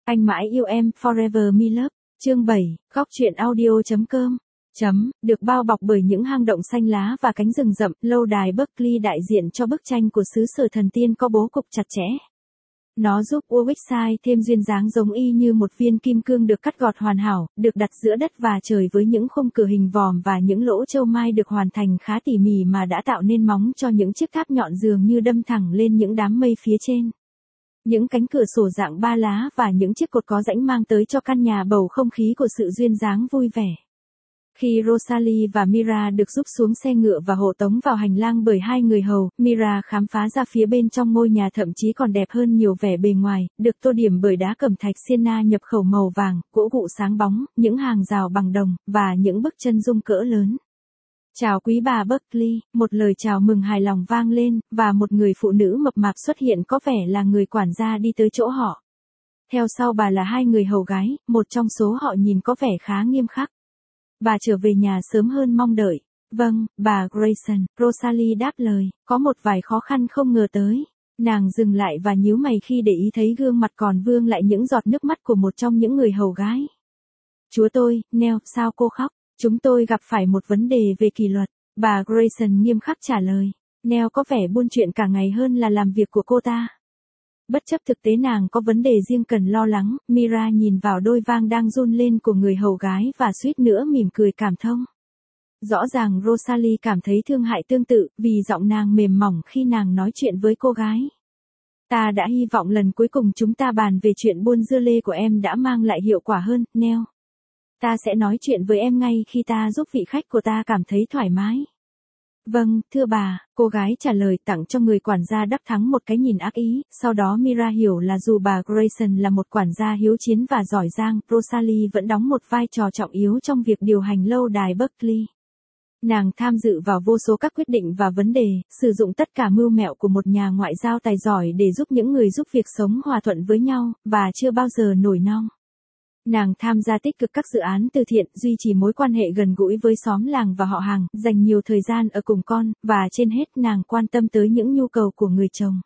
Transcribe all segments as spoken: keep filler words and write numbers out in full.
Anh mãi yêu em, Forever Me Love. Chương bảy, góc truyện audio chấm com. Chấm, được bao bọc bởi những hang động xanh lá và cánh rừng rậm, lâu đài Berkeley đại diện cho bức tranh của xứ sở thần tiên có bố cục chặt chẽ. Nó giúp Warwickshire thêm duyên dáng giống y như một viên kim cương được cắt gọt hoàn hảo, được đặt giữa đất và trời với những khung cửa hình vòm và những lỗ châu mai được hoàn thành khá tỉ mỉ mà đã tạo nên móng cho những chiếc tháp nhọn dường như đâm thẳng lên những đám mây phía trên. Những cánh cửa sổ dạng ba lá và những chiếc cột có rãnh mang tới cho căn nhà bầu không khí của sự duyên dáng vui vẻ. Khi Rosalie và Mira được giúp xuống xe ngựa và hộ tống vào hành lang bởi hai người hầu, Mira khám phá ra phía bên trong ngôi nhà thậm chí còn đẹp hơn nhiều vẻ bề ngoài, được tô điểm bởi đá cẩm thạch sienna nhập khẩu màu vàng, gỗ gụ sáng bóng, những hàng rào bằng đồng, và những bức chân dung cỡ lớn. Chào quý bà Berkeley, một lời chào mừng hài lòng vang lên, và một người phụ nữ mập mạp xuất hiện có vẻ là người quản gia đi tới chỗ họ. Theo sau bà là hai người hầu gái, một trong số họ nhìn có vẻ khá nghiêm khắc. Bà trở về nhà sớm hơn mong đợi. Vâng, bà Grayson, Rosalie đáp lời, có một vài khó khăn không ngờ tới. Nàng dừng lại và nhíu mày khi để ý thấy gương mặt còn vương lại những giọt nước mắt của một trong những người hầu gái. Chúa tôi, Nell, sao cô khóc? Chúng tôi gặp phải một vấn đề về kỷ luật. Bà Grayson nghiêm khắc trả lời. Nell có vẻ buôn chuyện cả ngày hơn là làm việc của cô ta. Bất chấp thực tế nàng có vấn đề riêng cần lo lắng, Mira nhìn vào đôi vang đang run lên của người hầu gái và suýt nữa mỉm cười cảm thông. Rõ ràng Rosalie cảm thấy thương hại tương tự, vì giọng nàng mềm mỏng khi nàng nói chuyện với cô gái. Ta đã hy vọng lần cuối cùng chúng ta bàn về chuyện buôn dưa lê của em đã mang lại hiệu quả hơn, Nell. Ta sẽ nói chuyện với em ngay khi ta giúp vị khách của ta cảm thấy thoải mái. Vâng, thưa bà, cô gái trả lời tặng cho người quản gia đắc thắng một cái nhìn ác ý, sau đó Mira hiểu là dù bà Grayson là một quản gia hiếu chiến và giỏi giang, Rosalie vẫn đóng một vai trò trọng yếu trong việc điều hành lâu đài Berkeley. Nàng tham dự vào vô số các quyết định và vấn đề, sử dụng tất cả mưu mẹo của một nhà ngoại giao tài giỏi để giúp những người giúp việc sống hòa thuận với nhau, và chưa bao giờ nổi nong. Nàng tham gia tích cực các dự án từ thiện, duy trì mối quan hệ gần gũi với xóm làng và họ hàng, dành nhiều thời gian ở cùng con, và trên hết nàng quan tâm tới những nhu cầu của người chồng.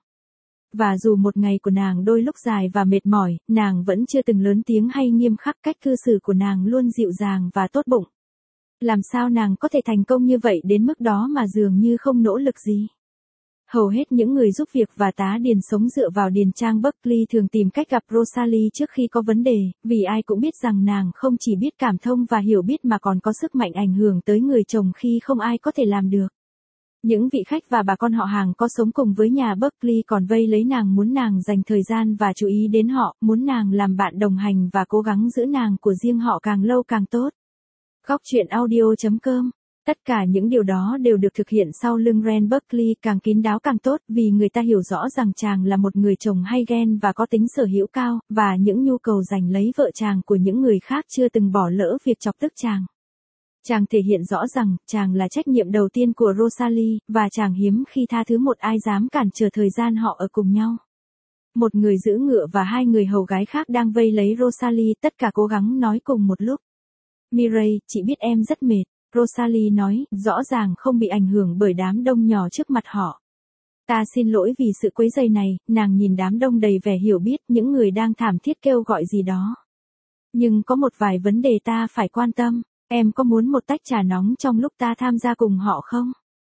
Và dù một ngày của nàng đôi lúc dài và mệt mỏi, nàng vẫn chưa từng lớn tiếng hay nghiêm khắc, cách cư xử của nàng luôn dịu dàng và tốt bụng. Làm sao nàng có thể thành công như vậy đến mức đó mà dường như không nỗ lực gì? Hầu hết những người giúp việc và tá điền sống dựa vào điền trang Berkeley thường tìm cách gặp Rosalie trước khi có vấn đề, vì ai cũng biết rằng nàng không chỉ biết cảm thông và hiểu biết mà còn có sức mạnh ảnh hưởng tới người chồng khi không ai có thể làm được. Những vị khách và bà con họ hàng có sống cùng với nhà Berkeley còn vây lấy nàng, muốn nàng dành thời gian và chú ý đến họ, muốn nàng làm bạn đồng hành và cố gắng giữ nàng của riêng họ càng lâu càng tốt. Góc truyện audio chấm com. Tất cả những điều đó đều được thực hiện sau lưng Ren Berkeley, càng kín đáo càng tốt, vì người ta hiểu rõ rằng chàng là một người chồng hay ghen và có tính sở hữu cao, và những nhu cầu giành lấy vợ chàng của những người khác chưa từng bỏ lỡ việc chọc tức chàng. Chàng thể hiện rõ rằng, chàng là trách nhiệm đầu tiên của Rosalie, và chàng hiếm khi tha thứ một ai dám cản trở thời gian họ ở cùng nhau. Một người giữ ngựa và hai người hầu gái khác đang vây lấy Rosalie, tất cả cố gắng nói cùng một lúc. Mireille, chị biết em rất mệt. Rosalie nói, rõ ràng không bị ảnh hưởng bởi đám đông nhỏ trước mặt họ. Ta xin lỗi vì sự quấy rầy này, nàng nhìn đám đông đầy vẻ hiểu biết, những người đang thảm thiết kêu gọi gì đó. Nhưng có một vài vấn đề ta phải quan tâm, em có muốn một tách trà nóng trong lúc ta tham gia cùng họ không?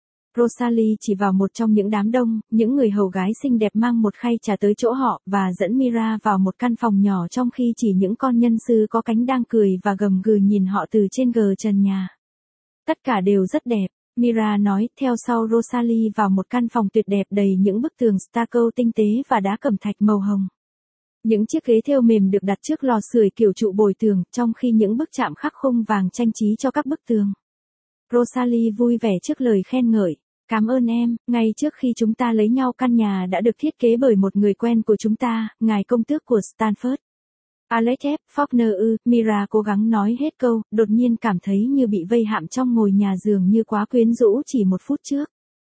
Rosalie chỉ vào một trong những đám đông, những người hầu gái xinh đẹp mang một khay trà tới chỗ họ, và dẫn Mira vào một căn phòng nhỏ trong khi chỉ những con nhân sư có cánh đang cười và gầm gừ nhìn họ từ trên gờ trần nhà. Tất cả đều rất đẹp, Mira nói, theo sau Rosalie vào một căn phòng tuyệt đẹp đầy những bức tường stucco tinh tế và đá cẩm thạch màu hồng. Những chiếc ghế thêu mềm được đặt trước lò sưởi kiểu trụ bồi tường, trong khi những bức chạm khắc khung vàng trang trí cho các bức tường. Rosalie vui vẻ trước lời khen ngợi. Cảm ơn em, ngay trước khi chúng ta lấy nhau căn nhà đã được thiết kế bởi một người quen của chúng ta, ngài công tước của Stanford. Alex F. Faulkner ư, Mira cố gắng nói hết câu, đột nhiên cảm thấy như bị vây hãm trong ngôi nhà dường như quá quyến rũ chỉ một phút trước.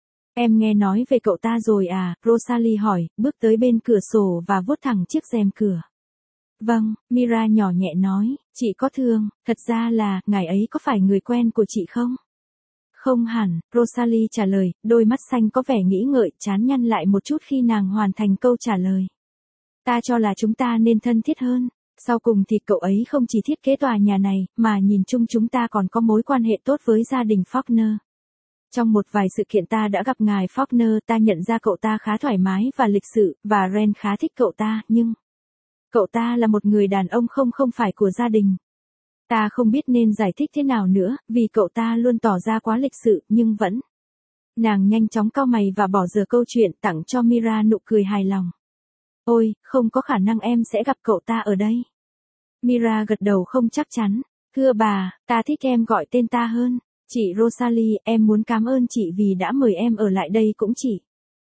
Em nghe nói về cậu ta rồi à, Rosalie hỏi, bước tới bên cửa sổ và vuốt thẳng chiếc rèm cửa. Vâng, Mira nhỏ nhẹ nói, chị có thương, thật ra là, ngài ấy có phải người quen của chị không? Không hẳn, Rosalie trả lời, đôi mắt xanh có vẻ nghĩ ngợi, trán nhăn lại một chút khi nàng hoàn thành câu trả lời. Ta cho là chúng ta nên thân thiết hơn. Sau cùng thì cậu ấy không chỉ thiết kế tòa nhà này, mà nhìn chung chúng ta còn có mối quan hệ tốt với gia đình Faulkner. Trong một vài sự kiện ta đã gặp ngài Faulkner, ta nhận ra cậu ta khá thoải mái và lịch sự, và Ren khá thích cậu ta, nhưng cậu ta là một người đàn ông không không phải của gia đình. Ta không biết nên giải thích thế nào nữa, vì cậu ta luôn tỏ ra quá lịch sự, nhưng vẫn. Nàng nhanh chóng cau mày và bỏ dở câu chuyện, tặng cho Mira nụ cười hài lòng. Ôi, không có khả năng em sẽ gặp cậu ta ở đây. Mira gật đầu không chắc chắn. Thưa bà, ta thích em gọi tên ta hơn. Chị Rosalie, em muốn cảm ơn chị vì đã mời em ở lại đây cũng chị.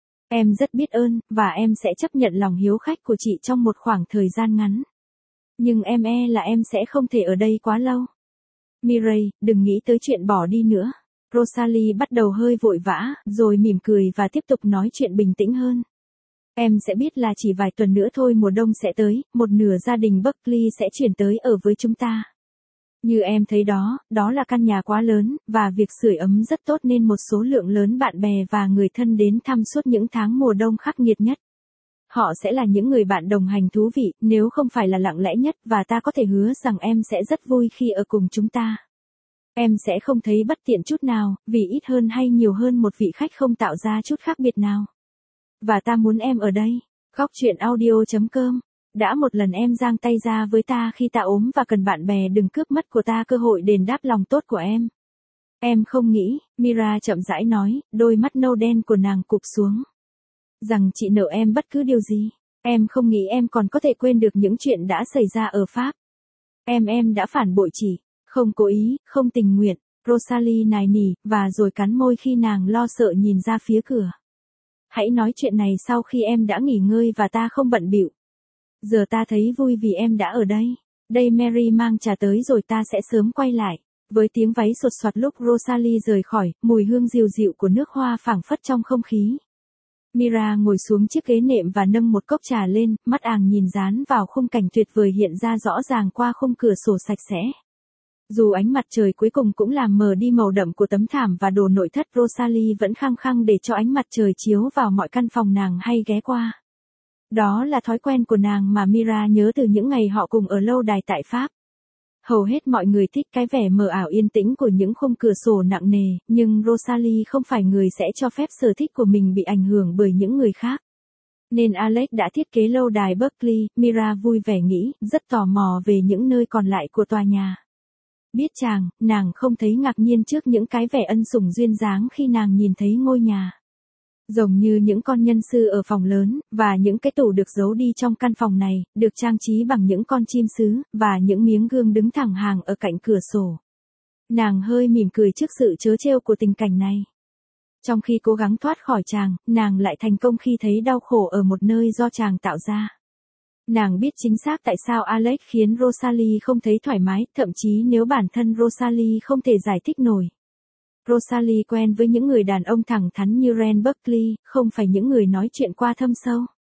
Em rất biết ơn, và em sẽ chấp nhận lòng hiếu khách của chị trong một khoảng thời gian ngắn. Nhưng em e là em sẽ không thể ở đây quá lâu. Mireille, đừng nghĩ tới chuyện bỏ đi nữa. Rosalie bắt đầu hơi vội vã, rồi mỉm cười và tiếp tục nói chuyện bình tĩnh hơn. Em sẽ biết là chỉ vài tuần nữa thôi mùa đông sẽ tới, một nửa gia đình Buckley sẽ chuyển tới ở với chúng ta. Như em thấy đó, đó là căn nhà quá lớn, và việc sưởi ấm rất tốt nên một số lượng lớn bạn bè và người thân đến thăm suốt những tháng mùa đông khắc nghiệt nhất. Họ sẽ là những người bạn đồng hành thú vị, nếu không phải là lặng lẽ nhất, và ta có thể hứa rằng em sẽ rất vui khi ở cùng chúng ta. Em sẽ không thấy bất tiện chút nào, vì ít hơn hay nhiều hơn một vị khách không tạo ra chút khác biệt nào. Và ta muốn em ở đây. Góc truyện audio chấm com. Đã một lần em giang tay ra với ta khi ta ốm và cần bạn bè đừng cướp mất của ta cơ hội đền đáp lòng tốt của em. Em không nghĩ, Mira chậm rãi nói, đôi mắt nâu đen của nàng cụp xuống. Rằng chị nợ em bất cứ điều gì. Em không nghĩ em còn có thể quên được những chuyện đã xảy ra ở Pháp. Em em đã phản bội chị, không cố ý, không tình nguyện. Rosalie nài nỉ, và rồi cắn môi khi nàng lo sợ nhìn ra phía cửa. Hãy nói chuyện này sau khi em đã nghỉ ngơi và ta không bận bịu. Giờ ta thấy vui vì em đã ở đây. Đây Mary mang trà tới rồi ta sẽ sớm quay lại. Với tiếng váy sột soạt lúc Rosalie rời khỏi, mùi hương dịu dịu của nước hoa phảng phất trong không khí. Mira ngồi xuống chiếc ghế nệm và nâng một cốc trà lên, mắt àng nhìn dán vào khung cảnh tuyệt vời hiện ra rõ ràng qua khung cửa sổ sạch sẽ. Dù ánh mặt trời cuối cùng cũng làm mờ đi màu đậm của tấm thảm và đồ nội thất, Rosalie vẫn khăng khăng để cho ánh mặt trời chiếu vào mọi căn phòng nàng hay ghé qua. Đó là thói quen của nàng mà Mira nhớ từ những ngày họ cùng ở lâu đài tại Pháp. Hầu hết mọi người thích cái vẻ mờ ảo yên tĩnh của những khung cửa sổ nặng nề, nhưng Rosalie không phải người sẽ cho phép sở thích của mình bị ảnh hưởng bởi những người khác. Nên Alex đã thiết kế lâu đài Buckley, Mira vui vẻ nghĩ, rất tò mò về những nơi còn lại của tòa nhà. Biết chàng, nàng không thấy ngạc nhiên trước những cái vẻ ân sủng duyên dáng khi nàng nhìn thấy ngôi nhà. Giống như những con nhân sư ở phòng lớn, và những cái tủ được giấu đi trong căn phòng này, được trang trí bằng những con chim sứ, và những miếng gương đứng thẳng hàng ở cạnh cửa sổ. Nàng hơi mỉm cười trước sự trớ trêu của tình cảnh này. Trong khi cố gắng thoát khỏi chàng, nàng lại thành công khi thấy đau khổ ở một nơi do chàng tạo ra. Nàng biết chính xác tại sao Alex khiến Rosalie không thấy thoải mái, thậm chí nếu bản thân Rosalie không thể giải thích nổi. Rosalie quen với những người đàn ông thẳng thắn như Ren Buckley, không phải những người nói chuyện qua thâm sâu.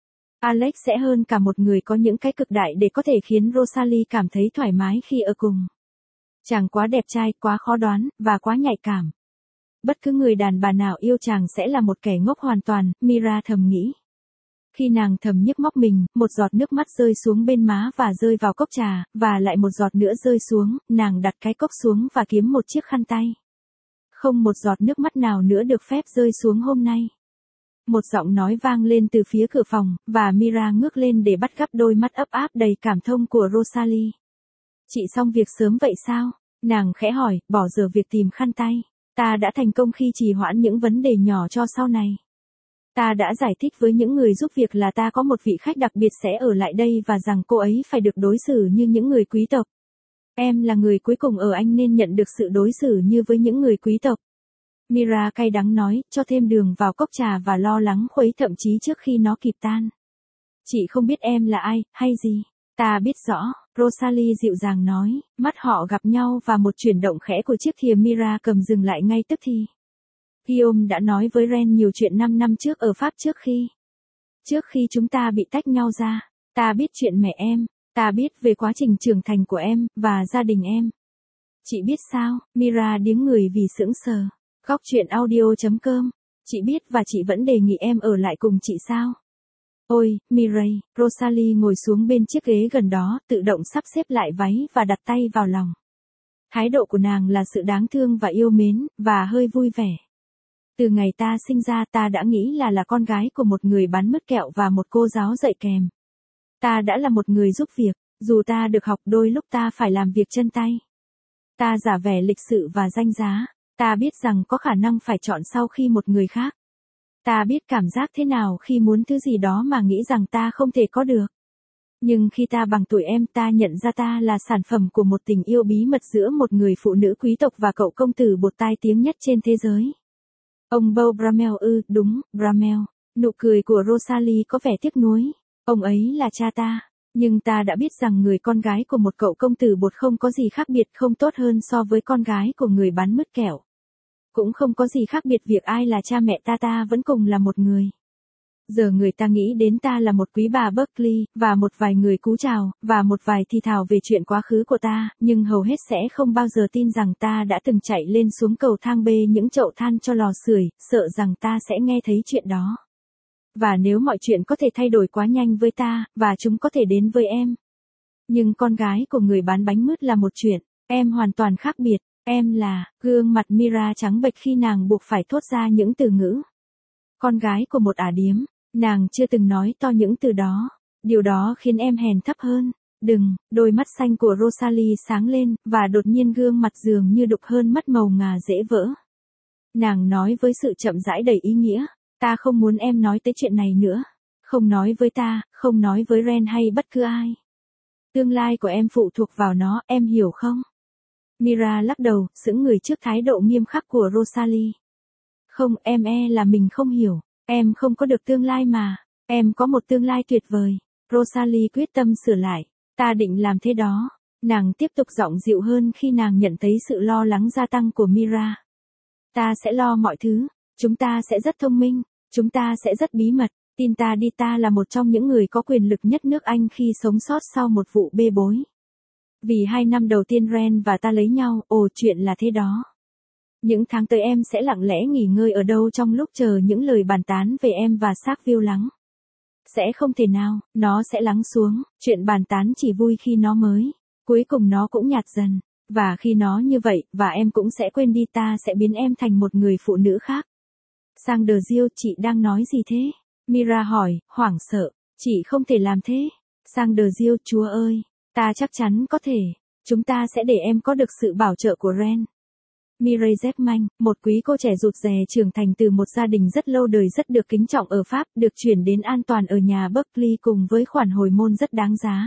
Alex sẽ hơn cả một người có những cái cực đại để có thể khiến Rosalie cảm thấy thoải mái khi ở cùng. Chàng quá đẹp trai, quá khó đoán, và quá nhạy cảm. Bất cứ người đàn bà nào yêu chàng sẽ là một kẻ ngốc hoàn toàn, Mira thầm nghĩ. Khi nàng thầm nhức móc mình, một giọt nước mắt rơi xuống bên má và rơi vào cốc trà, và lại một giọt nữa rơi xuống, nàng đặt cái cốc xuống và kiếm một chiếc khăn tay. Không một giọt nước mắt nào nữa được phép rơi xuống hôm nay. Một giọng nói vang lên từ phía cửa phòng, và Mira ngước lên để bắt gặp đôi mắt ấp áp đầy cảm thông của Rosalie. Chị xong việc sớm vậy sao? Nàng khẽ hỏi, bỏ dở việc tìm khăn tay. Ta đã thành công khi trì hoãn những vấn đề nhỏ cho sau này. Ta đã giải thích với những người giúp việc là ta có một vị khách đặc biệt sẽ ở lại đây và rằng cô ấy phải được đối xử như những người quý tộc. Em là người cuối cùng ở Anh nên nhận được sự đối xử như với những người quý tộc. Mira cay đắng nói, cho thêm đường vào cốc trà và lo lắng khuấy thậm chí trước khi nó kịp tan. Chị không biết em là ai, hay gì? Ta biết rõ, Rosalie dịu dàng nói, mắt họ gặp nhau và một chuyển động khẽ của chiếc thìa Mira cầm dừng lại ngay tức thì. Guillaume đã nói với Ren nhiều chuyện năm năm trước ở Pháp trước khi. Trước khi chúng ta bị tách nhau ra, ta biết chuyện mẹ em, ta biết về quá trình trưởng thành của em, và gia đình em. Chị biết sao? Mira điếng người vì sững sờ. Góc truyện audio chấm com. Chị biết và chị vẫn đề nghị em ở lại cùng chị sao? Ôi, Mireille, Rosalie ngồi xuống bên chiếc ghế gần đó, tự động sắp xếp lại váy và đặt tay vào lòng. Thái độ của nàng là sự đáng thương và yêu mến, và hơi vui vẻ. Từ ngày ta sinh ra ta đã nghĩ là là con gái của một người bán mứt kẹo và một cô giáo dạy kèm. Ta đã là một người giúp việc, dù ta được học đôi lúc ta phải làm việc chân tay. Ta giả vẻ lịch sự và danh giá, ta biết rằng có khả năng phải chọn sau khi một người khác. Ta biết cảm giác thế nào khi muốn thứ gì đó mà nghĩ rằng ta không thể có được. Nhưng khi ta bằng tuổi em ta nhận ra ta là sản phẩm của một tình yêu bí mật giữa một người phụ nữ quý tộc và cậu công tử bột tai tiếng nhất trên thế giới. Ông Beau Bramel ư, đúng, Bramel. Nụ cười của Rosalie có vẻ tiếc nuối. Ông ấy là cha ta. Nhưng ta đã biết rằng người con gái của một cậu công tử bột không có gì khác biệt không tốt hơn so với con gái của người bán mứt kẹo. Cũng không có gì khác biệt việc ai là cha mẹ ta ta vẫn cùng là một người. Giờ người ta nghĩ đến ta là một quý bà Berkeley, và một vài người cú chào, và một vài thì thào về chuyện quá khứ của ta, nhưng hầu hết sẽ không bao giờ tin rằng ta đã từng chạy lên xuống cầu thang bê những chậu than cho lò sưởi, sợ rằng ta sẽ nghe thấy chuyện đó. Và nếu mọi chuyện có thể thay đổi quá nhanh với ta, và chúng có thể đến với em. Nhưng con gái của người bán bánh mứt là một chuyện, em hoàn toàn khác biệt, em là, gương mặt Mira trắng bệch khi nàng buộc phải thốt ra những từ ngữ. Con gái của một ả điếm, nàng chưa từng nói to những từ đó, điều đó khiến em hèn thấp hơn. Đừng, đôi mắt xanh của Rosalie sáng lên, và đột nhiên gương mặt dường như đục hơn mất màu ngà dễ vỡ. Nàng nói với sự chậm rãi đầy ý nghĩa. Ta không muốn em nói tới chuyện này nữa. Không nói với ta, không nói với Ren hay bất cứ ai. Tương lai của em phụ thuộc vào nó, em hiểu không? Mira lắc đầu, sững người trước thái độ nghiêm khắc của Rosalie. Không, em e là mình không hiểu. Em không có được tương lai mà. Em có một tương lai tuyệt vời. Rosalie quyết tâm sửa lại. Ta định làm thế đó. Nàng tiếp tục giọng dịu hơn khi nàng nhận thấy sự lo lắng gia tăng của Mira. Ta sẽ lo mọi thứ. Chúng ta sẽ rất thông minh. Chúng ta sẽ rất bí mật, tin ta đi, ta là một trong những người có quyền lực nhất nước Anh khi sống sót sau một vụ bê bối. Vì hai năm đầu tiên Ren và ta lấy nhau, ồ chuyện là thế đó. Những tháng tới em sẽ lặng lẽ nghỉ ngơi ở đâu trong lúc chờ những lời bàn tán về em và Sackville lắng. Sẽ không thể nào, nó sẽ lắng xuống, chuyện bàn tán chỉ vui khi nó mới. Cuối cùng nó cũng nhạt dần, và khi nó như vậy, và em cũng sẽ quên đi, ta sẽ biến em thành một người phụ nữ khác. Sang Đờ Diêu, chị đang nói gì thế? Mira hỏi, hoảng sợ. Chị không thể làm thế. Sang Đờ Diêu, Chúa ơi. Ta chắc chắn có thể. Chúng ta sẽ để em có được sự bảo trợ của Ren. Mireille Zepman, một quý cô trẻ rụt rè trưởng thành từ một gia đình rất lâu đời rất được kính trọng ở Pháp, được chuyển đến an toàn ở nhà Berkeley cùng với khoản hồi môn rất đáng giá.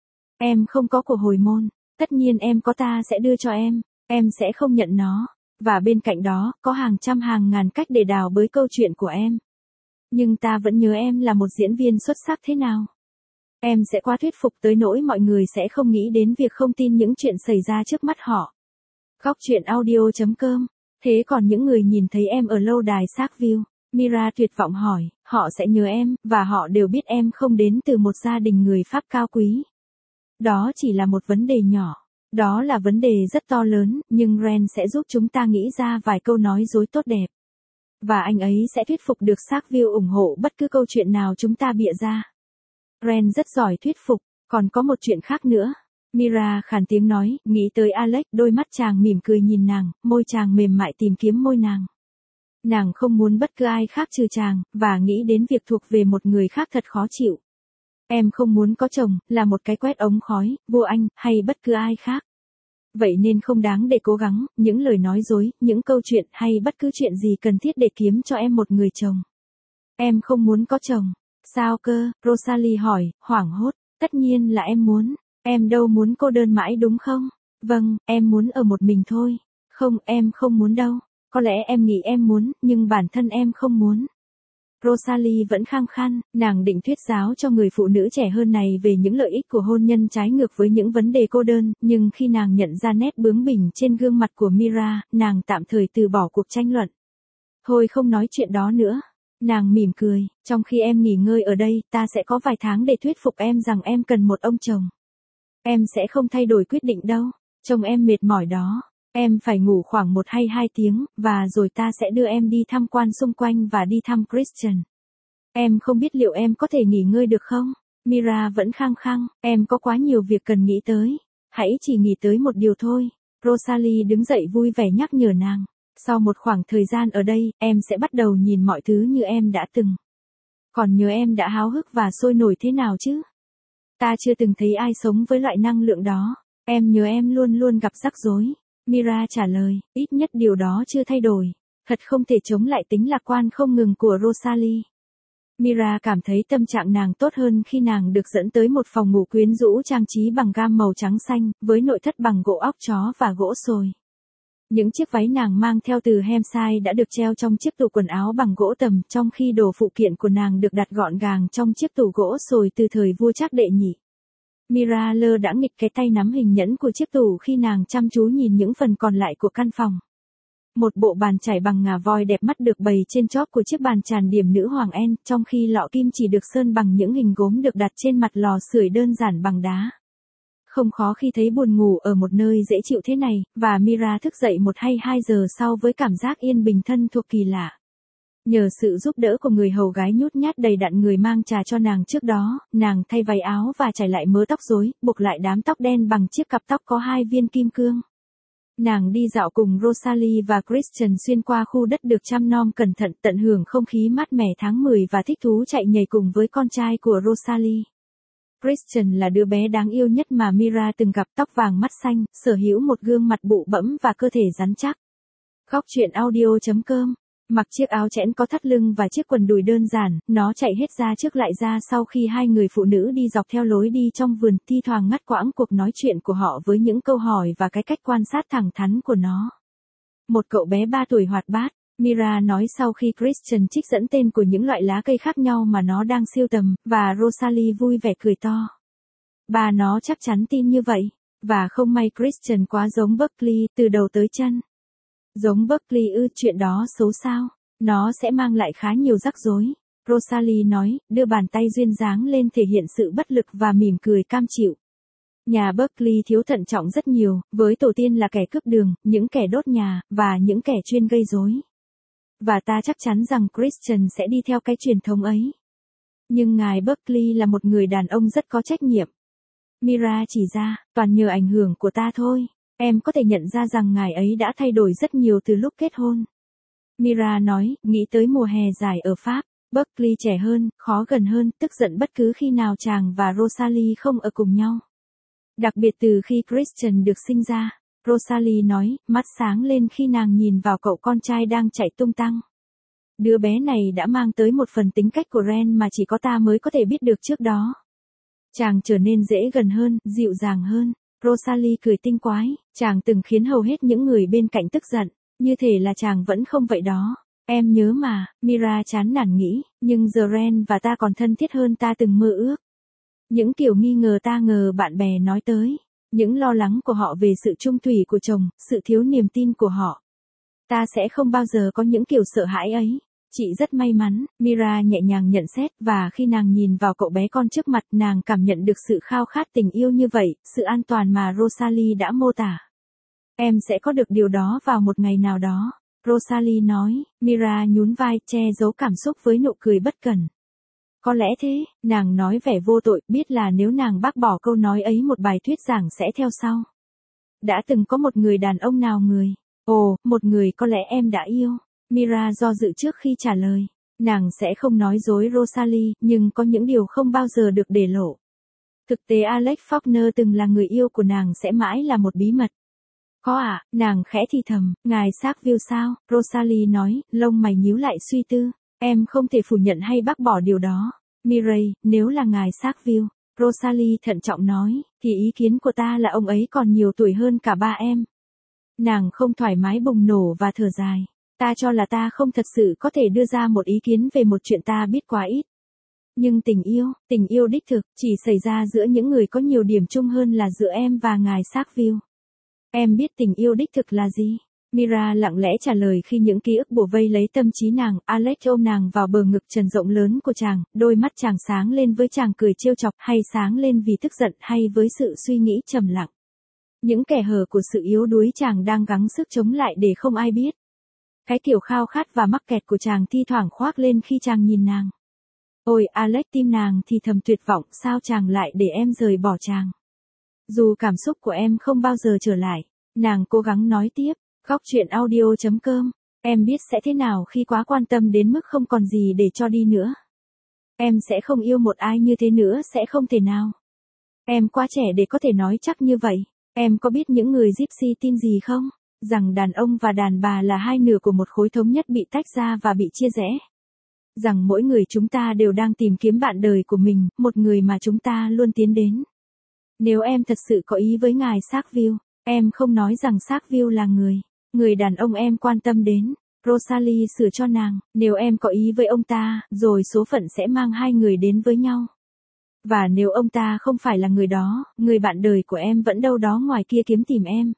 Em không có của hồi môn. Tất nhiên em có, ta sẽ đưa cho em. Em sẽ không nhận nó. Và bên cạnh đó, có hàng trăm hàng ngàn cách để đào bới câu chuyện của em. Nhưng ta vẫn nhớ em là một diễn viên xuất sắc thế nào. Em sẽ quá thuyết phục tới nỗi mọi người sẽ không nghĩ đến việc không tin những chuyện xảy ra trước mắt họ. Góc truyện audio chấm com. Thế còn những người nhìn thấy em ở lâu đài Sackville, Mira tuyệt vọng hỏi, họ sẽ nhớ em, và họ đều biết em không đến từ một gia đình người Pháp cao quý. Đó chỉ là một vấn đề nhỏ. Đó là vấn đề rất to lớn, nhưng Ren sẽ giúp chúng ta nghĩ ra vài câu nói dối tốt đẹp. Và anh ấy sẽ thuyết phục được Sackville ủng hộ bất cứ câu chuyện nào chúng ta bịa ra. Ren rất giỏi thuyết phục, còn có một chuyện khác nữa. Mira khàn tiếng nói, nghĩ tới Alex, đôi mắt chàng mỉm cười nhìn nàng, môi chàng mềm mại tìm kiếm môi nàng. Nàng không muốn bất cứ ai khác trừ chàng, và nghĩ đến việc thuộc về một người khác thật khó chịu. Em không muốn có chồng, là một cái quét ống khói, vua anh, hay bất cứ ai khác. Vậy nên không đáng để cố gắng, những lời nói dối, những câu chuyện hay bất cứ chuyện gì cần thiết để kiếm cho em một người chồng. Em không muốn có chồng. Sao cơ? Rosalie hỏi, hoảng hốt. Tất nhiên là em muốn. Em đâu muốn cô đơn mãi đúng không? Vâng, em muốn ở một mình thôi. Không, em không muốn đâu. Có lẽ em nghĩ em muốn, nhưng bản thân em không muốn. Rosalie vẫn khăng khăng, nàng định thuyết giáo cho người phụ nữ trẻ hơn này về những lợi ích của hôn nhân trái ngược với những vấn đề cô đơn, nhưng khi nàng nhận ra nét bướng bỉnh trên gương mặt của Mira, nàng tạm thời từ bỏ cuộc tranh luận. Thôi không nói chuyện đó nữa. Nàng mỉm cười, trong khi em nghỉ ngơi ở đây, ta sẽ có vài tháng để thuyết phục em rằng em cần một ông chồng. Em sẽ không thay đổi quyết định đâu, chồng em mệt mỏi đó. Em phải ngủ khoảng một hay hai tiếng, và rồi ta sẽ đưa em đi tham quan xung quanh và đi thăm Christian. Em không biết liệu em có thể nghỉ ngơi được không? Mira vẫn khăng khăng, em có quá nhiều việc cần nghĩ tới. Hãy chỉ nghĩ tới một điều thôi. Rosalie đứng dậy vui vẻ nhắc nhở nàng. Sau một khoảng thời gian ở đây, em sẽ bắt đầu nhìn mọi thứ như em đã từng. Còn nhớ em đã háo hức và sôi nổi thế nào chứ? Ta chưa từng thấy ai sống với loại năng lượng đó. Em nhớ em luôn luôn gặp rắc rối. Mira trả lời, ít nhất điều đó chưa thay đổi. Thật không thể chống lại tính lạc quan không ngừng của Rosalie. Mira cảm thấy tâm trạng nàng tốt hơn khi nàng được dẫn tới một phòng ngủ quyến rũ trang trí bằng gam màu trắng xanh, với nội thất bằng gỗ óc chó và gỗ sồi. Những chiếc váy nàng mang theo từ Hampshire đã được treo trong chiếc tủ quần áo bằng gỗ tầm, trong khi đồ phụ kiện của nàng được đặt gọn gàng trong chiếc tủ gỗ sồi từ thời vua Trác đệ nhị. Mira lơ đãng nghịch cái tay nắm hình nhẫn của chiếc tủ khi nàng chăm chú nhìn những phần còn lại của căn phòng. Một bộ bàn chải bằng ngà voi đẹp mắt được bày trên chóp của chiếc bàn tràn điểm nữ hoàng En, trong khi lọ kim chỉ được sơn bằng những hình gốm được đặt trên mặt lò sưởi đơn giản bằng đá. Không khó khi thấy buồn ngủ ở một nơi dễ chịu thế này, và Mira thức dậy một hay hai giờ sau với cảm giác yên bình thân thuộc kỳ lạ. Nhờ sự giúp đỡ của người hầu gái nhút nhát đầy đặn người mang trà cho nàng trước đó, nàng thay váy áo và chải lại mớ tóc rối, buộc lại đám tóc đen bằng chiếc cặp tóc có hai viên kim cương. Nàng đi dạo cùng Rosalie và Christian xuyên qua khu đất được chăm nom cẩn thận, tận hưởng không khí mát mẻ tháng mười và thích thú chạy nhảy cùng với con trai của Rosalie. Christian là đứa bé đáng yêu nhất mà Mira từng gặp, tóc vàng mắt xanh, sở hữu một gương mặt bụ bẫm và cơ thể rắn chắc. Góc truyện audio chấm com. Mặc chiếc áo chẽn có thắt lưng và chiếc quần đùi đơn giản, nó chạy hết ra trước lại ra sau khi hai người phụ nữ đi dọc theo lối đi trong vườn, thi thoảng ngắt quãng cuộc nói chuyện của họ với những câu hỏi và cái cách quan sát thẳng thắn của nó. Một cậu bé ba tuổi hoạt bát, Mira nói sau khi Christian trích dẫn tên của những loại lá cây khác nhau mà nó đang sưu tầm, và Rosalie vui vẻ cười to. Bà nó chắc chắn tin như vậy, và không may Christian quá giống Buckley từ đầu tới chân. Giống Buckley ư, chuyện đó xấu sao? Nó sẽ mang lại khá nhiều rắc rối. Rosalie nói, đưa bàn tay duyên dáng lên thể hiện sự bất lực và mỉm cười cam chịu. Nhà Buckley thiếu thận trọng rất nhiều, với tổ tiên là kẻ cướp đường, những kẻ đốt nhà, và những kẻ chuyên gây rối. Và ta chắc chắn rằng Christian sẽ đi theo cái truyền thống ấy. Nhưng ngài Buckley là một người đàn ông rất có trách nhiệm. Mira chỉ ra, toàn nhờ ảnh hưởng của ta thôi. Em có thể nhận ra rằng ngài ấy đã thay đổi rất nhiều từ lúc kết hôn. Mira nói, nghĩ tới mùa hè dài ở Pháp, Buckley trẻ hơn, khó gần hơn, tức giận bất cứ khi nào chàng và Rosalie không ở cùng nhau. Đặc biệt từ khi Christian được sinh ra, Rosalie nói, mắt sáng lên khi nàng nhìn vào cậu con trai đang chạy tung tăng. Đứa bé này đã mang tới một phần tính cách của Ren mà chỉ có ta mới có thể biết được trước đó. Chàng trở nên dễ gần hơn, dịu dàng hơn. Rosalie cười tinh quái, chàng từng khiến hầu hết những người bên cạnh tức giận, như thể là chàng vẫn không vậy đó. Em nhớ mà, Mira chán nản nghĩ, nhưng giờ Ren và ta còn thân thiết hơn ta từng mơ ước. Những kiểu nghi ngờ ta ngờ bạn bè nói tới, những lo lắng của họ về sự trung thủy của chồng, sự thiếu niềm tin của họ. Ta sẽ không bao giờ có những kiểu sợ hãi ấy. Chị rất may mắn, Mira nhẹ nhàng nhận xét, và khi nàng nhìn vào cậu bé con trước mặt, nàng cảm nhận được sự khao khát tình yêu như vậy, sự an toàn mà Rosalie đã mô tả. Em sẽ có được điều đó vào một ngày nào đó, Rosalie nói. Mira nhún vai, che giấu cảm xúc với nụ cười bất cần. Có lẽ thế, nàng nói vẻ vô tội, biết là nếu nàng bác bỏ câu nói ấy một bài thuyết giảng sẽ theo sau. Đã từng có một người đàn ông nào người? Ồ, một người có lẽ em đã yêu. Mira do dự trước khi trả lời. Nàng sẽ không nói dối Rosalie, nhưng có những điều không bao giờ được để lộ. Thực tế Alex Faulkner từng là người yêu của nàng sẽ mãi là một bí mật. Có ạ, à, nàng khẽ thì thầm, ngài Sackville sao? Rosalie nói, lông mày nhíu lại suy tư. Em không thể phủ nhận hay bác bỏ điều đó. Mireille, nếu là ngài Sackville, Rosalie thận trọng nói, thì ý kiến của ta là ông ấy còn nhiều tuổi hơn cả ba em. Nàng không thoải mái bùng nổ và thở dài. Ta cho là ta không thật sự có thể đưa ra một ý kiến về một chuyện ta biết quá ít. Nhưng tình yêu, tình yêu đích thực, chỉ xảy ra giữa những người có nhiều điểm chung hơn là giữa em và ngài Sackville. Em biết tình yêu đích thực là gì? Mira lặng lẽ trả lời khi những ký ức bủa vây lấy tâm trí nàng. Alex ôm nàng vào bờ ngực trần rộng lớn của chàng, đôi mắt chàng sáng lên với chàng cười trêu chọc, hay sáng lên vì tức giận, hay với sự suy nghĩ trầm lặng. Những kẻ hở của sự yếu đuối chàng đang gắng sức chống lại để không ai biết. Cái kiểu khao khát và mắc kẹt của chàng thi thoảng khoác lên khi chàng nhìn nàng. Ôi Alex, tim nàng thì thầm tuyệt vọng, sao chàng lại để em rời bỏ chàng? Dù cảm xúc của em không bao giờ trở lại, nàng cố gắng nói tiếp, góc chuyện audio chấm com, em biết sẽ thế nào khi quá quan tâm đến mức không còn gì để cho đi nữa. Em sẽ không yêu một ai như thế nữa, sẽ không thể nào. Em quá trẻ để có thể nói chắc như vậy. Em có biết những người Gypsy tin gì không? Rằng đàn ông và đàn bà là hai nửa của một khối thống nhất bị tách ra và bị chia rẽ. Rằng mỗi người chúng ta đều đang tìm kiếm bạn đời của mình, một người mà chúng ta luôn tiến đến. Nếu em thật sự có ý với ngài Sackville, em không nói rằng Sackville là người, người đàn ông em quan tâm đến. Rosalie sửa cho nàng, nếu em có ý với ông ta, rồi số phận sẽ mang hai người đến với nhau. Và nếu ông ta không phải là người đó, người bạn đời của em vẫn đâu đó ngoài kia kiếm tìm em.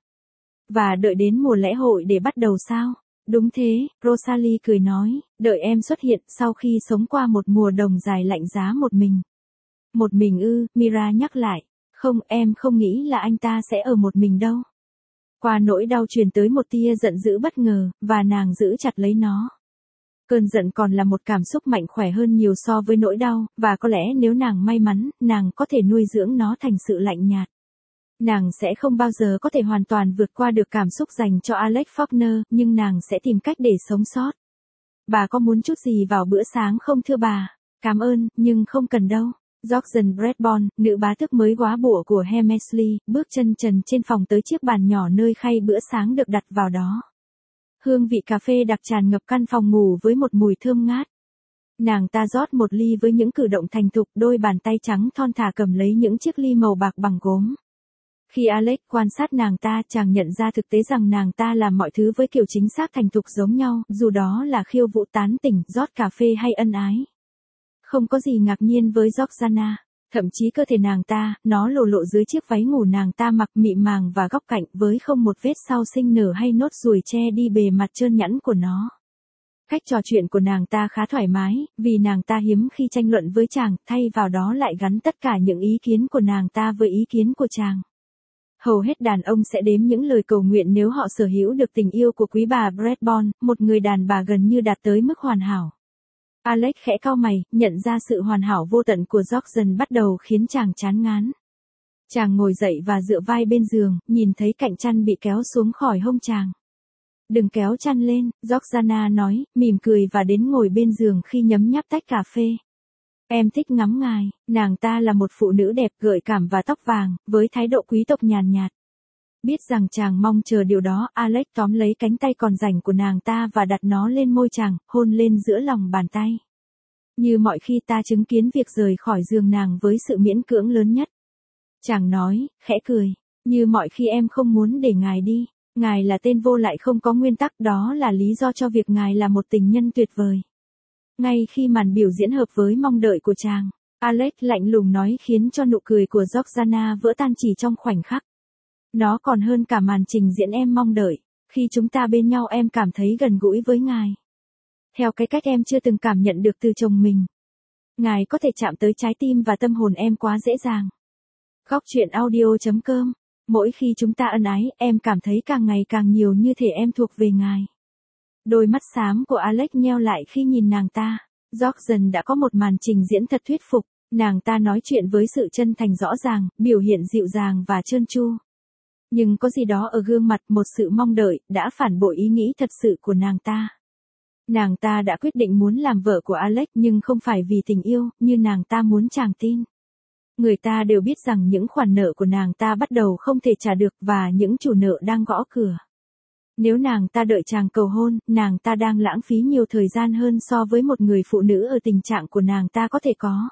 Và đợi đến mùa lễ hội để bắt đầu sao? Đúng thế, Rosalie cười nói, đợi em xuất hiện sau khi sống qua một mùa đông dài lạnh giá một mình. Một mình ư, Mira nhắc lại. Không, em không nghĩ là anh ta sẽ ở một mình đâu. Qua nỗi đau truyền tới một tia giận dữ bất ngờ, và nàng giữ chặt lấy nó. Cơn giận còn là một cảm xúc mạnh khỏe hơn nhiều so với nỗi đau, và có lẽ nếu nàng may mắn, nàng có thể nuôi dưỡng nó thành sự lạnh nhạt. Nàng sẽ không bao giờ có thể hoàn toàn vượt qua được cảm xúc dành cho Alex Faulkner, nhưng nàng sẽ tìm cách để sống sót. Bà có muốn chút gì vào bữa sáng không thưa bà? Cảm ơn, nhưng không cần đâu. Georgian Bradbourne, nữ bá tước mới góa bụa của Hemsley, bước chân trần trên phòng tới chiếc bàn nhỏ nơi khay bữa sáng được đặt vào đó. Hương vị cà phê đặc tràn ngập căn phòng ngủ với một mùi thơm ngát. Nàng ta rót một ly với những cử động thành thục, đôi bàn tay trắng thon thả cầm lấy những chiếc ly màu bạc bằng gốm. Khi Alex quan sát nàng ta, chàng nhận ra thực tế rằng nàng ta làm mọi thứ với kiểu chính xác thành thục giống nhau, dù đó là khiêu vũ tán tỉnh, rót cà phê hay ân ái. Không có gì ngạc nhiên với Georgiana, thậm chí cơ thể nàng ta, nó lộ lộ dưới chiếc váy ngủ nàng ta mặc mịn màng và góc cạnh với không một vết sau sinh nở hay nốt ruồi che đi bề mặt trơn nhẵn của nó. Cách trò chuyện của nàng ta khá thoải mái, vì nàng ta hiếm khi tranh luận với chàng, thay vào đó lại gắn tất cả những ý kiến của nàng ta với ý kiến của chàng. Hầu hết đàn ông sẽ đếm những lời cầu nguyện nếu họ sở hữu được tình yêu của quý bà Bradbourne, một người đàn bà gần như đạt tới mức hoàn hảo. Alex khẽ cau mày, nhận ra sự hoàn hảo vô tận của Georgian bắt đầu khiến chàng chán ngán. Chàng ngồi dậy và dựa vai bên giường, nhìn thấy cạnh chăn bị kéo xuống khỏi hông chàng. Đừng kéo chăn lên, Georgiana nói, mỉm cười và đến ngồi bên giường khi nhấm nháp tách cà phê. Em thích ngắm ngài, nàng ta là một phụ nữ đẹp gợi cảm và tóc vàng, với thái độ quý tộc nhàn nhạt. Biết rằng chàng mong chờ điều đó, Alex tóm lấy cánh tay còn rảnh của nàng ta và đặt nó lên môi chàng, hôn lên giữa lòng bàn tay. Như mọi khi ta chứng kiến việc rời khỏi giường nàng với sự miễn cưỡng lớn nhất. Chàng nói, khẽ cười, như mọi khi em không muốn để ngài đi, ngài là tên vô lại không có nguyên tắc, đó là lý do cho việc ngài là một tình nhân tuyệt vời. Ngay khi màn biểu diễn hợp với mong đợi của chàng, Alex lạnh lùng nói khiến cho nụ cười của Georgiana vỡ tan chỉ trong khoảnh khắc. Nó còn hơn cả màn trình diễn em mong đợi, khi chúng ta bên nhau em cảm thấy gần gũi với ngài. Theo cái cách em chưa từng cảm nhận được từ chồng mình. Ngài có thể chạm tới trái tim và tâm hồn em quá dễ dàng. Góc chuyện audio chấm com. Mỗi khi chúng ta ân ái, em cảm thấy càng ngày càng nhiều như thể em thuộc về ngài. Đôi mắt xám của Alex nheo lại khi nhìn nàng ta. Georgian đã có một màn trình diễn thật thuyết phục. Nàng ta nói chuyện với sự chân thành rõ ràng, biểu hiện dịu dàng và trơn tru. Nhưng có gì đó ở gương mặt, một sự mong đợi, đã phản bội ý nghĩ thật sự của nàng ta. Nàng ta đã quyết định muốn làm vợ của Alex nhưng không phải vì tình yêu, như nàng ta muốn chàng tin. Người ta đều biết rằng những khoản nợ của nàng ta bắt đầu không thể trả được và những chủ nợ đang gõ cửa. Nếu nàng ta đợi chàng cầu hôn, nàng ta đang lãng phí nhiều thời gian hơn so với một người phụ nữ ở tình trạng của nàng ta có thể có.